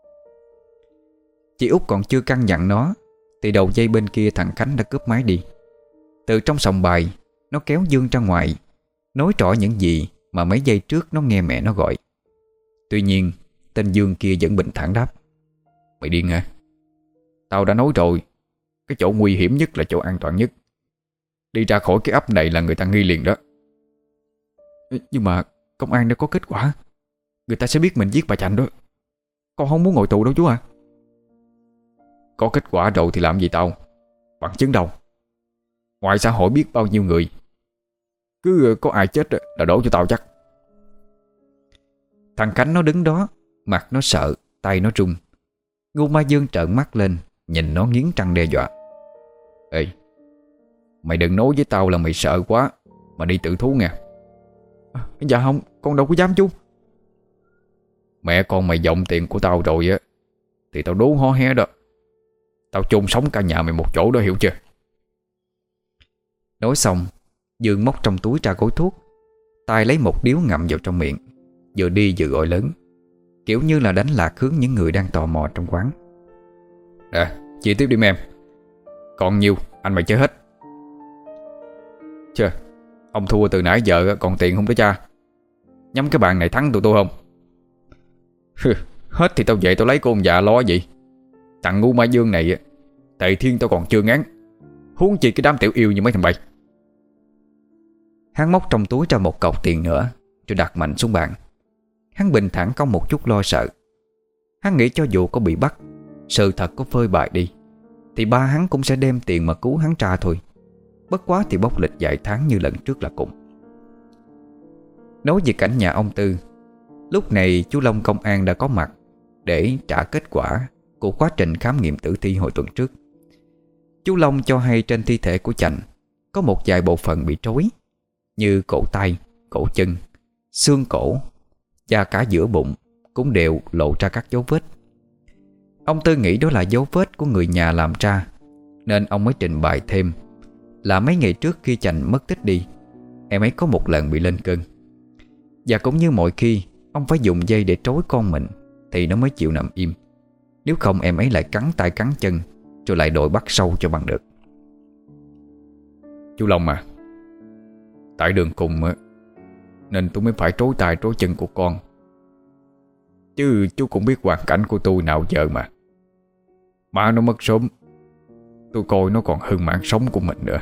A: Chị Út còn chưa căn dặn nó thì đầu dây bên kia thằng Khánh đã cướp máy đi. Từ trong sòng bài, nó kéo Dương ra ngoài, nói rõ những gì mà mấy giây trước nó nghe mẹ nó gọi. Tuy nhiên tên Dương kia vẫn bình thản đáp.
B: Mày điên hả? Tao đã nói rồi, cái chỗ nguy hiểm nhất là chỗ an toàn nhất. Đi ra khỏi cái ấp này là người ta nghi liền đó.
A: Nhưng mà công an đã có kết quả, người ta sẽ biết mình giết bà Chành đó. Con không muốn ngồi tù đâu chú à.
B: Có kết quả rồi thì làm gì tao? Bằng chứng đâu? Ngoài xã hội biết bao nhiêu người. Cứ có ai chết là đổ cho tao chắc.
A: Thằng Khánh nó đứng đó, mặt nó sợ, tay nó run. Ngu Ma Dương trợn mắt lên, nhìn nó nghiến răng đe dọa.
B: Ê, mày đừng nói với tao là mày sợ quá mà đi tự thú nha.
A: Dạ không, con đâu có dám chú.
B: Mẹ con mày vọng tiền của tao rồi á thì tao đố hó hé đó. Tao chôn sống cả nhà mày một chỗ đó, hiểu chưa?
A: Nói xong, Dương móc trong túi ra gói thuốc, tay lấy một điếu ngậm vào trong miệng, vừa đi vừa gọi lớn. kiểu như là đánh lạc hướng những người đang tò mò trong quán.
B: Chia tiếp đi em. Còn nhiều anh mày chơi hết. Chưa, ông thua từ nãy giờ còn tiền không đó cha? Nhắm cái bàn này thắng tụi tôi không? Hết thì tao về tao lấy con già lo gì. Thằng ngu Mai Dương này Tề Thiên tao còn chưa ngán, huống chi cái đám tiểu yêu như mấy thằng bay.
A: Hắn móc trong túi ra một cọc tiền nữa, rồi đặt mạnh xuống bàn. Hắn bình thản không một chút lo sợ. Hắn nghĩ cho dù có bị bắt, sự thật có phơi bày đi, thì ba hắn cũng sẽ đem tiền mà cứu hắn ra thôi. Bất quá thì bốc lịch vài tháng như lần trước là cùng. Nói về cảnh nhà ông Tư, lúc này chú Long công an đã có mặt để trả kết quả của quá trình khám nghiệm tử thi hồi tuần trước. Chú Long cho hay trên thi thể của Chành có một vài bộ phận bị trói, như cổ tay, cổ chân, xương cổ và cả giữa bụng cũng đều lộ ra các dấu vết. Ông Tư nghĩ đó là dấu vết của người nhà làm ra, nên ông mới trình bày thêm là mấy ngày trước khi Chành mất tích đi, em ấy có một lần bị lên cơn. Và cũng như mọi khi, ông phải dùng dây để trói con mình thì nó mới chịu nằm im. Nếu không em ấy lại cắn tay cắn chân, rồi lại đội bắt sâu cho bằng được.
B: Chú Long à, tại đường cùng nên tôi mới phải trối tay trối chân của con. Chứ chú cũng biết hoàn cảnh của tôi nào giờ mà. Má nó mất sớm, tôi coi nó còn hơn mạng sống của mình nữa.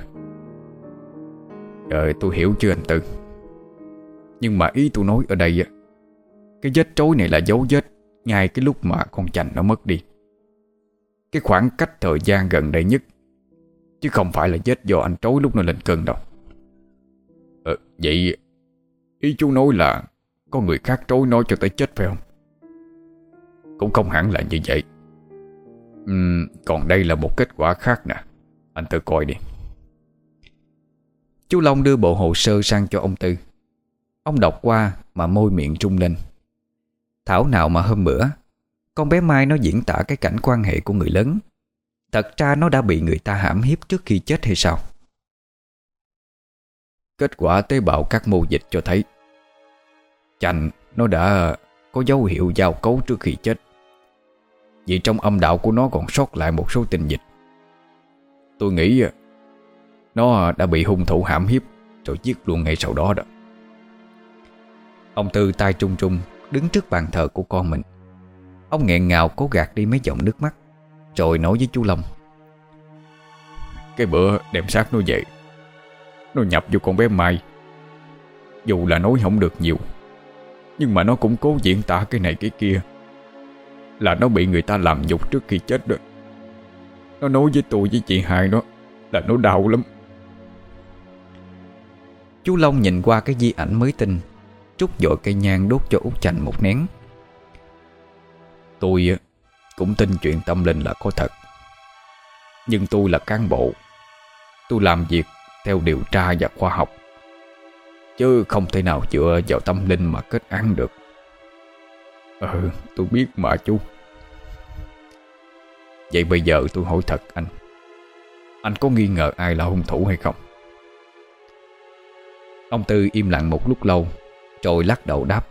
B: Tôi hiểu chưa anh Tư? Nhưng mà ý tôi nói ở đây cái vết trối này là dấu vết ngay cái lúc mà con Chành nó mất đi, cái khoảng cách thời gian gần đây nhất, chứ không phải là vết do anh trối lúc nó lên cơn đâu. Vậy ý chú nói là có người khác trối nó cho tới chết phải không? Cũng không hẳn là như vậy. Còn đây là một kết quả khác nè, anh tự coi đi.
A: Chú Long đưa bộ hồ sơ sang cho ông Tư. Ông đọc qua mà môi miệng rung lên. Thảo nào mà hôm bữa con bé Mai nó diễn tả cái cảnh quan hệ của người lớn, thật ra nó đã bị người ta hãm hiếp trước khi chết hay sao?
B: Kết quả tế bào các mô dịch cho thấy Chành nó đã có dấu hiệu giao cấu trước khi chết, vì trong âm đạo của nó còn sót lại một số tinh dịch. Tôi nghĩ nó đã bị hung thủ hãm hiếp rồi giết luôn ngay sau đó đó.
A: Ông Tư tay trung trung đứng trước bàn thờ của con mình. Ông nghẹn ngào cố gạt đi mấy giọt nước mắt, rồi nói với chú Long:
B: Cái bữa đem xác nó về, nó nhập vô con bé Mai. Dù là nói không được nhiều, nhưng mà nó cũng cố diễn tả cái này cái kia, là nó bị người ta làm nhục trước khi chết đó. Nó nói với tôi với chị Hai nó là nó đau lắm.
A: Chú Long nhìn qua cái di ảnh mới tinh, trút dội cây nhang đốt cho Út Chành một nén.
B: Tôi cũng tin chuyện tâm linh là có thật, nhưng tôi là cán bộ, tôi làm việc theo điều tra và khoa học, chứ không thể nào dựa vào tâm linh mà kết án được. Tôi biết mà chú. Vậy bây giờ tôi hỏi thật anh có nghi ngờ ai là hung thủ hay không?
A: Ông Tư im lặng một lúc lâu, rồi lắc đầu đáp: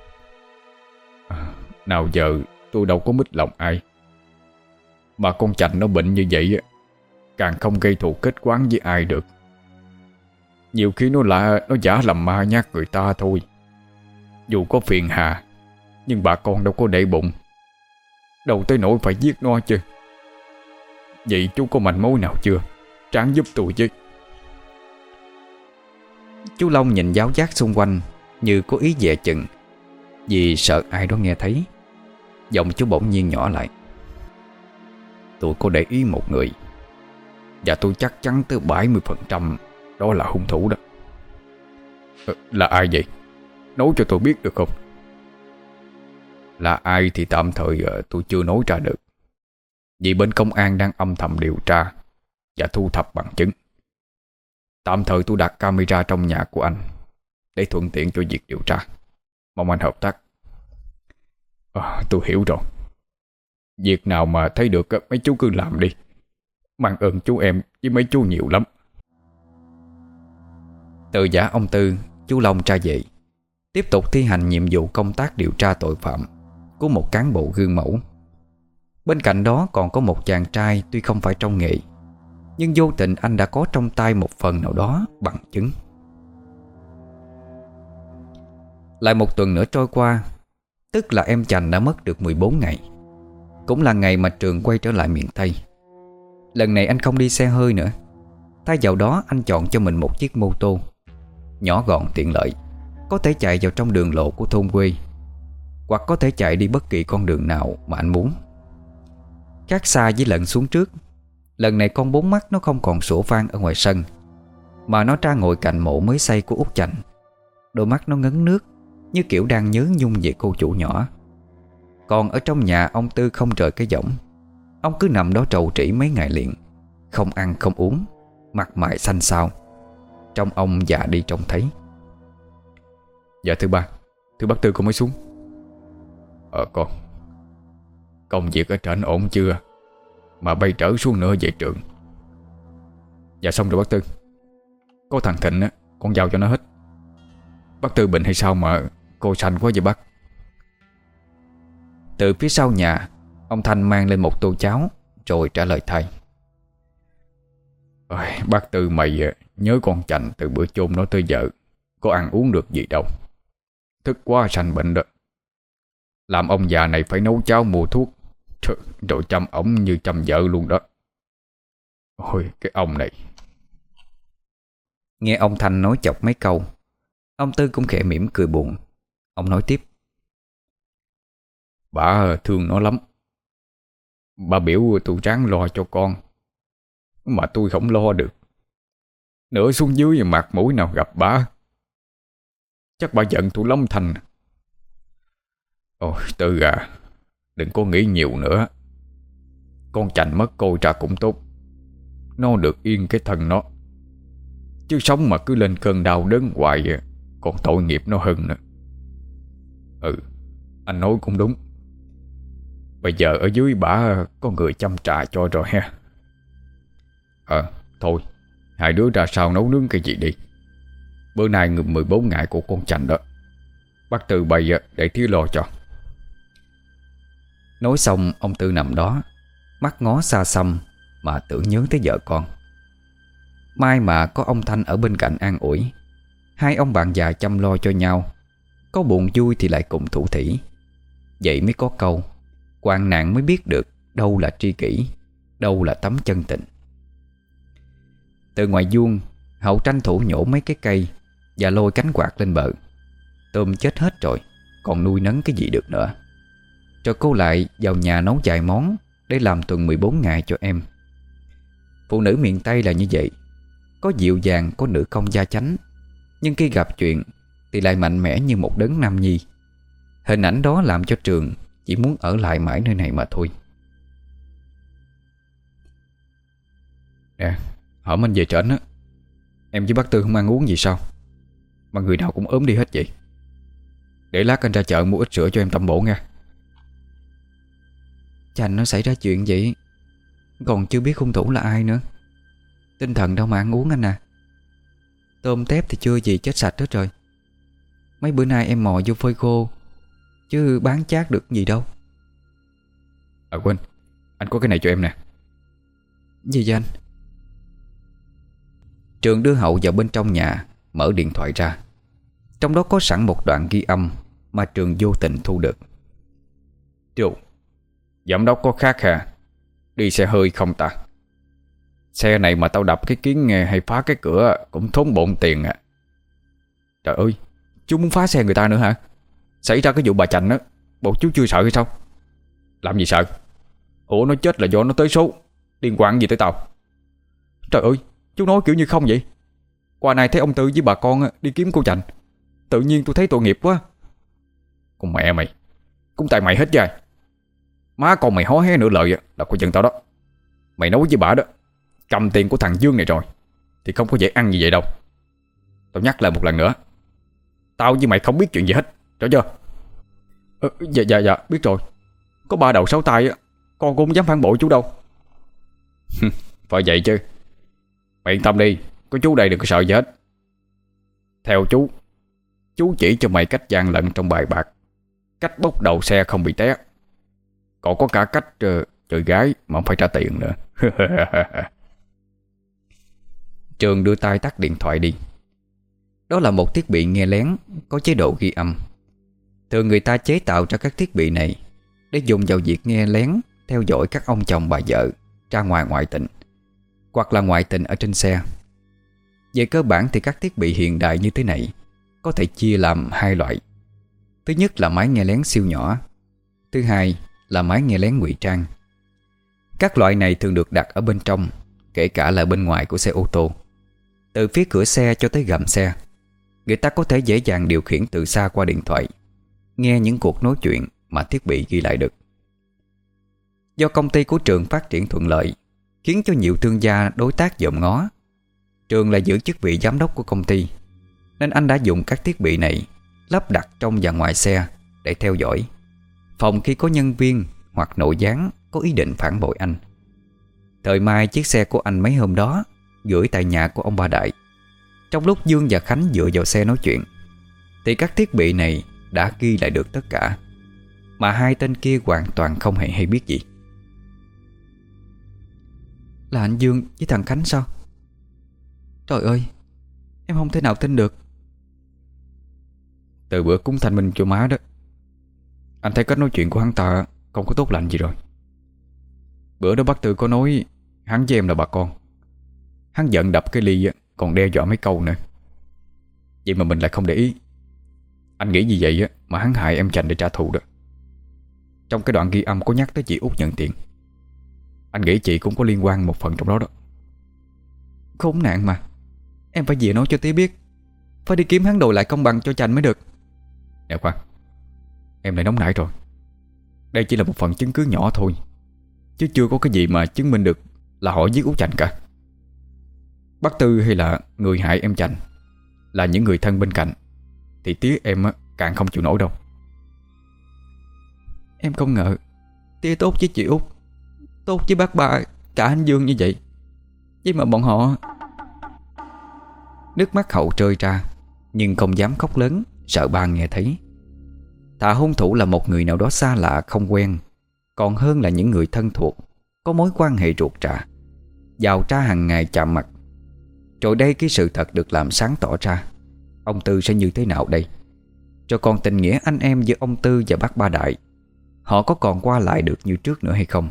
B: Nào giờ tôi đâu có mít lòng ai. Mà con Chành nó bệnh như vậy càng không gây thù kết oán với ai được. Nhiều khi nó giả làm ma nhát người ta thôi. Dù có phiền hà, nhưng bà con đâu có để bụng, đâu tới nỗi phải giết nó chứ. Vậy chú có manh mối nào chưa? Ráng giúp tôi chứ.
A: Chú Long nhìn giáo giác xung quanh như có ý dè chừng, vì sợ ai đó nghe thấy. Giọng chú bỗng nhiên nhỏ lại:
B: Tôi có để ý một người, và tôi chắc chắn tới 70% đó là hung thủ đó. Là ai vậy? Nói cho tôi biết được không? Là ai thì tạm thời tôi chưa nói ra được, vì bên công an đang âm thầm điều tra và thu thập bằng chứng. Tạm thời tôi đặt camera trong nhà của anh để thuận tiện cho việc điều tra. Mong anh hợp tác. Tôi hiểu rồi. Việc nào mà thấy được mấy chú cứ làm đi. Mang ơn chú em với mấy chú nhiều lắm.
A: Từ giả ông Tư, chú Long ra về, tiếp tục thi hành nhiệm vụ công tác điều tra tội phạm của một cán bộ gương mẫu. Bên cạnh đó còn có một chàng trai tuy không phải trong nghề, nhưng vô tình anh đã có trong tay một phần nào đó bằng chứng. Lại một tuần nữa trôi qua, tức là em Chành đã mất được 14 ngày. Cũng là ngày mà Trường quay trở lại miền Tây. Lần này anh không đi xe hơi nữa. Thay vào đó anh chọn cho mình một chiếc mô tô nhỏ gọn tiện lợi, có thể chạy vào trong đường lộ của thôn quê, hoặc có thể chạy đi bất kỳ con đường nào mà anh muốn. Khác xa với lần xuống trước, lần này con bốn mắt nó không còn sủa vang ở ngoài sân, mà nó ra ngồi cạnh mộ mới xây của Út Chành. Đôi mắt nó ngấn nước, như kiểu đang nhớ nhung về cô chủ nhỏ. Còn ở trong nhà, ông Tư không rời cái võng. Ông cứ nằm đó trầu trĩ mấy ngày liền, không ăn không uống, mặt mày xanh xao, trông ông già đi trông thấy.
B: Dạ thưa ba, thưa bác Tư con mới xuống. Con công việc ở trển ổn chưa mà bay trở xuống nữa về trường? Dạ xong rồi bác Tư. Có thằng Thịnh á, con giao cho nó hết. Bác Tư bệnh hay sao mà cô xanh quá vậy bác?
A: Từ phía sau nhà, ông Thanh mang lên một tô cháo rồi trả lời thay.
B: Bác Tư mày nhớ con Chành từ bữa chôn nó tới giờ có ăn uống được gì đâu. Thức quá sanh bệnh đó. Làm ông già này phải nấu cháo mua thuốc, rồi chăm ổng như chăm vợ luôn đó. Ôi cái ông này.
A: Nghe ông Thanh nói chọc mấy câu, ông Tư cũng khẽ mỉm cười buồn. Ông nói tiếp.
B: Bà thương nó lắm. Bà biểu tôi ráng lo cho con, mà tôi không lo được. Nửa xuống dưới mặt mũi nào gặp bà. Chắc bà giận tôi lắm Thành. Ôi Tư à, đừng có nghĩ nhiều nữa. Con Chành mất cô ra cũng tốt, nó được yên cái thân nó. Chứ sống mà cứ lên cơn đau đớn hoài, còn tội nghiệp nó hơn nữa. Anh nói cũng đúng. Bây giờ ở dưới bả có người chăm trà cho rồi ha. Thôi hai đứa ra sau nấu nướng cái gì đi. Bữa nay ngừng 14 ngày của con Chành đó. Bác Tư bày để Thía lo cho.
A: Nói xong ông Tư nằm đó, mắt ngó xa xăm mà tưởng nhớ tới vợ con. May mà có ông Thanh ở bên cạnh an ủi. Hai ông bạn già chăm lo cho nhau, có buồn vui thì lại cùng thủ thỉ. Vậy mới có câu hoạn nạn mới biết được đâu là tri kỷ, đâu là tấm chân tình. Từ ngoài vuông, Hậu tranh thủ nhổ mấy cái cây và lôi cánh quạt lên bờ. Tôm chết hết rồi, còn nuôi nấng cái gì được nữa. Rồi cô lại vào nhà nấu vài món để làm tuần 14 ngày cho em. Phụ nữ miền Tây là như vậy, có dịu dàng, có nữ công gia chánh, nhưng khi gặp chuyện thì lại mạnh mẽ như một đấng nam nhi. Hình ảnh đó làm cho Trường chỉ muốn ở lại mãi nơi này mà thôi.
B: Nè, hỏi mình về trển á, em với bác Tư không ăn uống gì sao mà người nào cũng ốm đi hết vậy? Để lát anh ra chợ mua ít sữa cho em tẩm bổ nha.
A: Chành nó xảy ra chuyện vậy, còn chưa biết hung thủ là ai nữa. Tinh thần đâu mà ăn uống anh à. Tôm tép thì chưa gì chết sạch hết rồi. Mấy bữa nay em mò vô phơi khô, chứ bán chát được gì đâu.
B: Quên, anh có cái này cho em nè.
A: Gì vậy anh? Trường đưa Hậu vào bên trong nhà, mở điện thoại ra. Trong đó có sẵn một đoạn ghi âm mà Trường vô tình thu được.
B: Chú, giám đốc có khác hả? Đi xe hơi không ta? Xe này mà tao đập cái kiến hay phá cái cửa cũng thốn bộn tiền à. Trời ơi, chú muốn phá xe người ta nữa hả? Xảy ra cái vụ bà Chành á, bộ chú chưa sợ hay sao? Làm gì sợ? Ủa nó chết là do nó tới số, liên quan gì tới tao? Trời ơi, chú nói kiểu như không vậy. Qua này thấy ông Tư với bà con đi kiếm cô Chành, tự nhiên tôi thấy tội nghiệp quá. Con mẹ mày, cũng tại mày hết vậy. Má con mày hó hé nửa lời là coi chừng tao đó. Mày nói với bà đó, cầm tiền của thằng Dương này rồi thì không có dễ ăn như vậy đâu. Tao nhắc lại một lần nữa, tao với mày không biết chuyện gì hết, rõ chưa? Dạ biết rồi. Có ba đầu sáu tay con cũng không dám phản bội chú đâu. Phải vậy chứ. Mày yên tâm đi, có chú đây đừng có sợ gì hết. Theo chú chỉ cho mày cách gian lận trong bài bạc. cách bốc đầu xe không bị té, còn có cả cách chơi gái mà không phải trả tiền nữa.
A: Trường đưa tay tắt điện thoại đi. Đó là một thiết bị nghe lén có chế độ ghi âm. Thường người ta chế tạo ra các thiết bị này để dùng vào việc nghe lén, theo dõi các ông chồng bà vợ ra ngoài ngoại tình, hoặc là ngoại tình ở trên xe. Về cơ bản thì các thiết bị hiện đại như thế này có thể chia làm hai loại. Thứ nhất là máy nghe lén siêu nhỏ. Thứ hai là máy nghe lén ngụy trang. Các loại này thường được đặt ở bên trong, kể cả là bên ngoài của xe ô tô. Từ phía cửa xe cho tới gầm xe, người ta có thể dễ dàng điều khiển từ xa qua điện thoại, nghe những cuộc nói chuyện mà thiết bị ghi lại được. Do công ty của Trường phát triển thuận lợi, khiến cho nhiều thương gia đối tác dòm ngó. Trường là giữ chức vị giám đốc của công ty, nên anh đã dùng các thiết bị này lắp đặt trong và ngoài xe để theo dõi, phòng khi có nhân viên hoặc nội gián có ý định phản bội anh. Thời mai chiếc xe của anh mấy hôm đó gửi tại nhà của ông ba Đại. Trong lúc Dương và Khánh dựa vào xe nói chuyện, thì các thiết bị này đã ghi lại được tất cả, mà hai tên kia hoàn toàn không hề hay biết gì. Là anh Dương với thằng Khánh sao? Trời ơi, em không thể nào tin được.
B: Từ bữa cúng thanh minh cho má đó, anh thấy cách nói chuyện của hắn ta không có tốt lành gì rồi. Bữa đó bác Tư có nói hắn với em là bà con. Hắn giận đập cái ly, còn đe dọa mấy câu nữa. Vậy mà mình lại không để ý. Anh nghĩ gì vậy mà hắn hại em Chành để trả thù đó. Trong cái đoạn ghi âm có nhắc tới chị Út nhận tiền. Anh nghĩ chị cũng có liên quan một phần trong đó đó.
A: Khốn nạn mà. Em phải về nói cho tía biết. Phải đi kiếm hắn đòi lại công bằng cho Chành mới được.
B: Nè khoan, em lại nóng nảy rồi. Đây chỉ là một phần chứng cứ nhỏ thôi, chứ chưa có cái gì mà chứng minh được là họ giết Út Chành cả. Bác Tư hay là người hại em Chành là những người thân bên cạnh, thì tía em càng không chịu nổi đâu.
A: Em không ngờ tía tốt với chị Út, tốt với bác ba, cả anh Dương như vậy. Vậy mà bọn họ... Nước mắt Hậu rơi ra, nhưng không dám khóc lớn, sợ ba nghe thấy. Thà hung thủ là một người nào đó xa lạ không quen, còn hơn là những người thân thuộc, có mối quan hệ ruột rà, vào tra hàng ngày chạm mặt. Rồi đây cái sự thật được làm sáng tỏ ra, ông Tư sẽ như thế nào đây? Rồi còn tình nghĩa anh em giữa ông Tư và bác Ba Đại, họ có còn qua lại được như trước nữa hay không?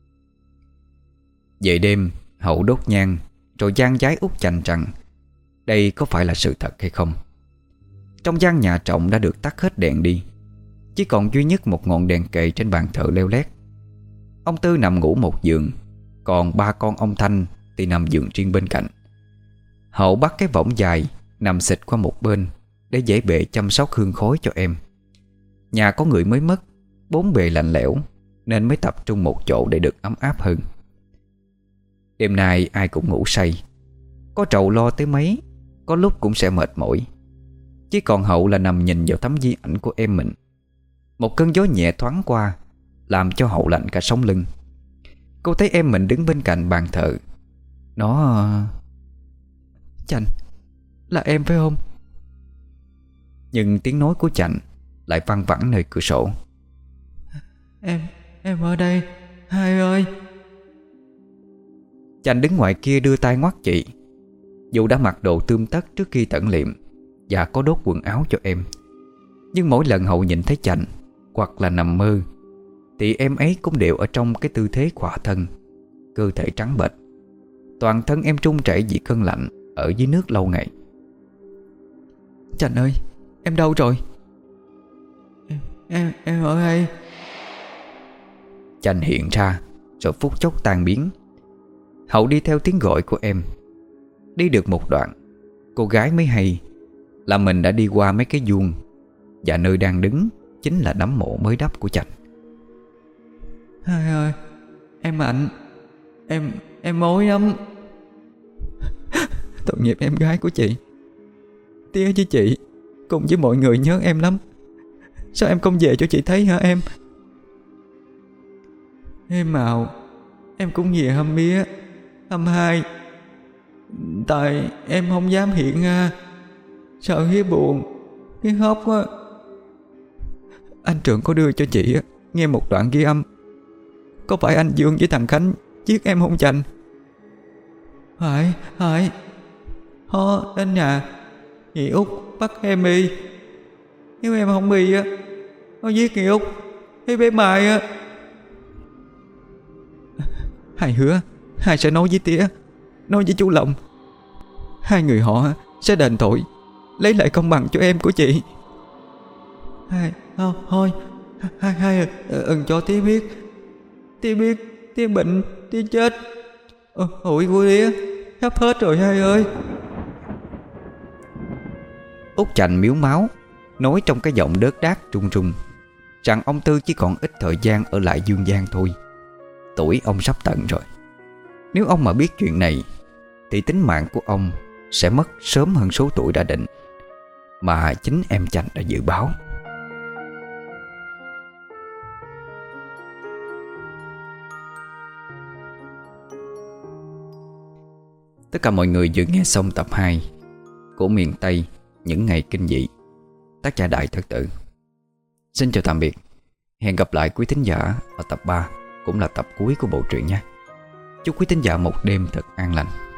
A: Về đêm, Hậu đốt nhang rồi gian giái Út Chành rằng đây có phải là sự thật hay không. Trong gian nhà trọng đã được tắt hết đèn đi, chỉ còn duy nhất một ngọn đèn kệ trên bàn thờ leo lét. Ông Tư nằm ngủ một giường, còn ba con ông Thanh thì nằm giường riêng bên cạnh. Hậu bắt cái võng dài nằm xịt qua một bên để dễ bề chăm sóc hương khói cho em. Nhà có người mới mất, bốn bề lạnh lẽo, nên mới tập trung một chỗ để được ấm áp hơn. Đêm nay ai cũng ngủ say. Có trầu lo tới mấy, có lúc cũng sẽ mệt mỏi. Chỉ còn Hậu là nằm nhìn vào tấm di ảnh của em mình. Một cơn gió nhẹ thoáng qua, làm cho Hậu lạnh cả sống lưng. Cô thấy em mình đứng bên cạnh bàn thờ. Nó... Chành, là em phải không? Nhưng tiếng nói của Chành lại văng vẳng nơi cửa sổ. Em ở đây, hai ơi. Chành đứng ngoài kia đưa tay ngoắt chị. Dù đã mặc đồ tươm tất trước khi tẩn liệm và có đốt quần áo cho em, nhưng mỗi lần Hậu nhìn thấy Chành hoặc là nằm mơ, thì em ấy cũng đều ở trong cái tư thế khỏa thân, cơ thể trắng bệch. Toàn thân em trung chảy vì cơn lạnh ở dưới nước lâu ngày. Chành ơi, em đâu rồi? Em ở đây. Chành hiện ra rồi phút chốc tan biến. Hậu đi theo tiếng gọi của em. Đi được một đoạn, cô gái mới hay là mình đã đi qua mấy cái vuông, và nơi đang đứng chính là nấm mộ mới đắp của Chành. Hai ơi, em Mạnh, em mối lắm. Tội nghiệp em gái của chị. Tía với chị cùng với mọi người nhớ em lắm. Sao em không về cho chị thấy hả em? Em Màu, em cũng về hâm mía, hâm hai. Tại em không dám hiện ra, sợ hiếp buồn, hiếp khóc á. Anh Trường có đưa cho chị nghe một đoạn ghi âm. Có phải anh Dương với thằng Khánh giết em không Chanh? Phải. Họ đến nhà chị Út bắt em đi. Nếu em không đi á, nó giết chị Út với bé Mai á. Hai hứa hai sẽ nói với tía, nói với chú Long. Hai người họ sẽ đền tội, lấy lại công bằng cho em của chị. Thôi hai cho tía biết. Tía biết tía bệnh, tía chết. Hụi của tía sắp hết rồi hai ơi. Út Chanh miếu máu, nói trong cái giọng đớt đát trung trung rằng ông Tư chỉ còn ít thời gian ở lại dương gian thôi. Tuổi ông sắp tận rồi. Nếu ông mà biết chuyện này thì tính mạng của ông sẽ mất sớm hơn số tuổi đã định mà chính em Chanh đã dự báo. Tất cả mọi người vừa nghe xong tập 2 của Miền Tây Những Ngày Kinh Dị, tác giả Đại Thất Tử. Xin chào tạm biệt. Hẹn gặp lại quý thính giả ở tập 3, cũng là tập cuối của bộ truyện nha. Chúc quý thính giả một đêm thật an lành.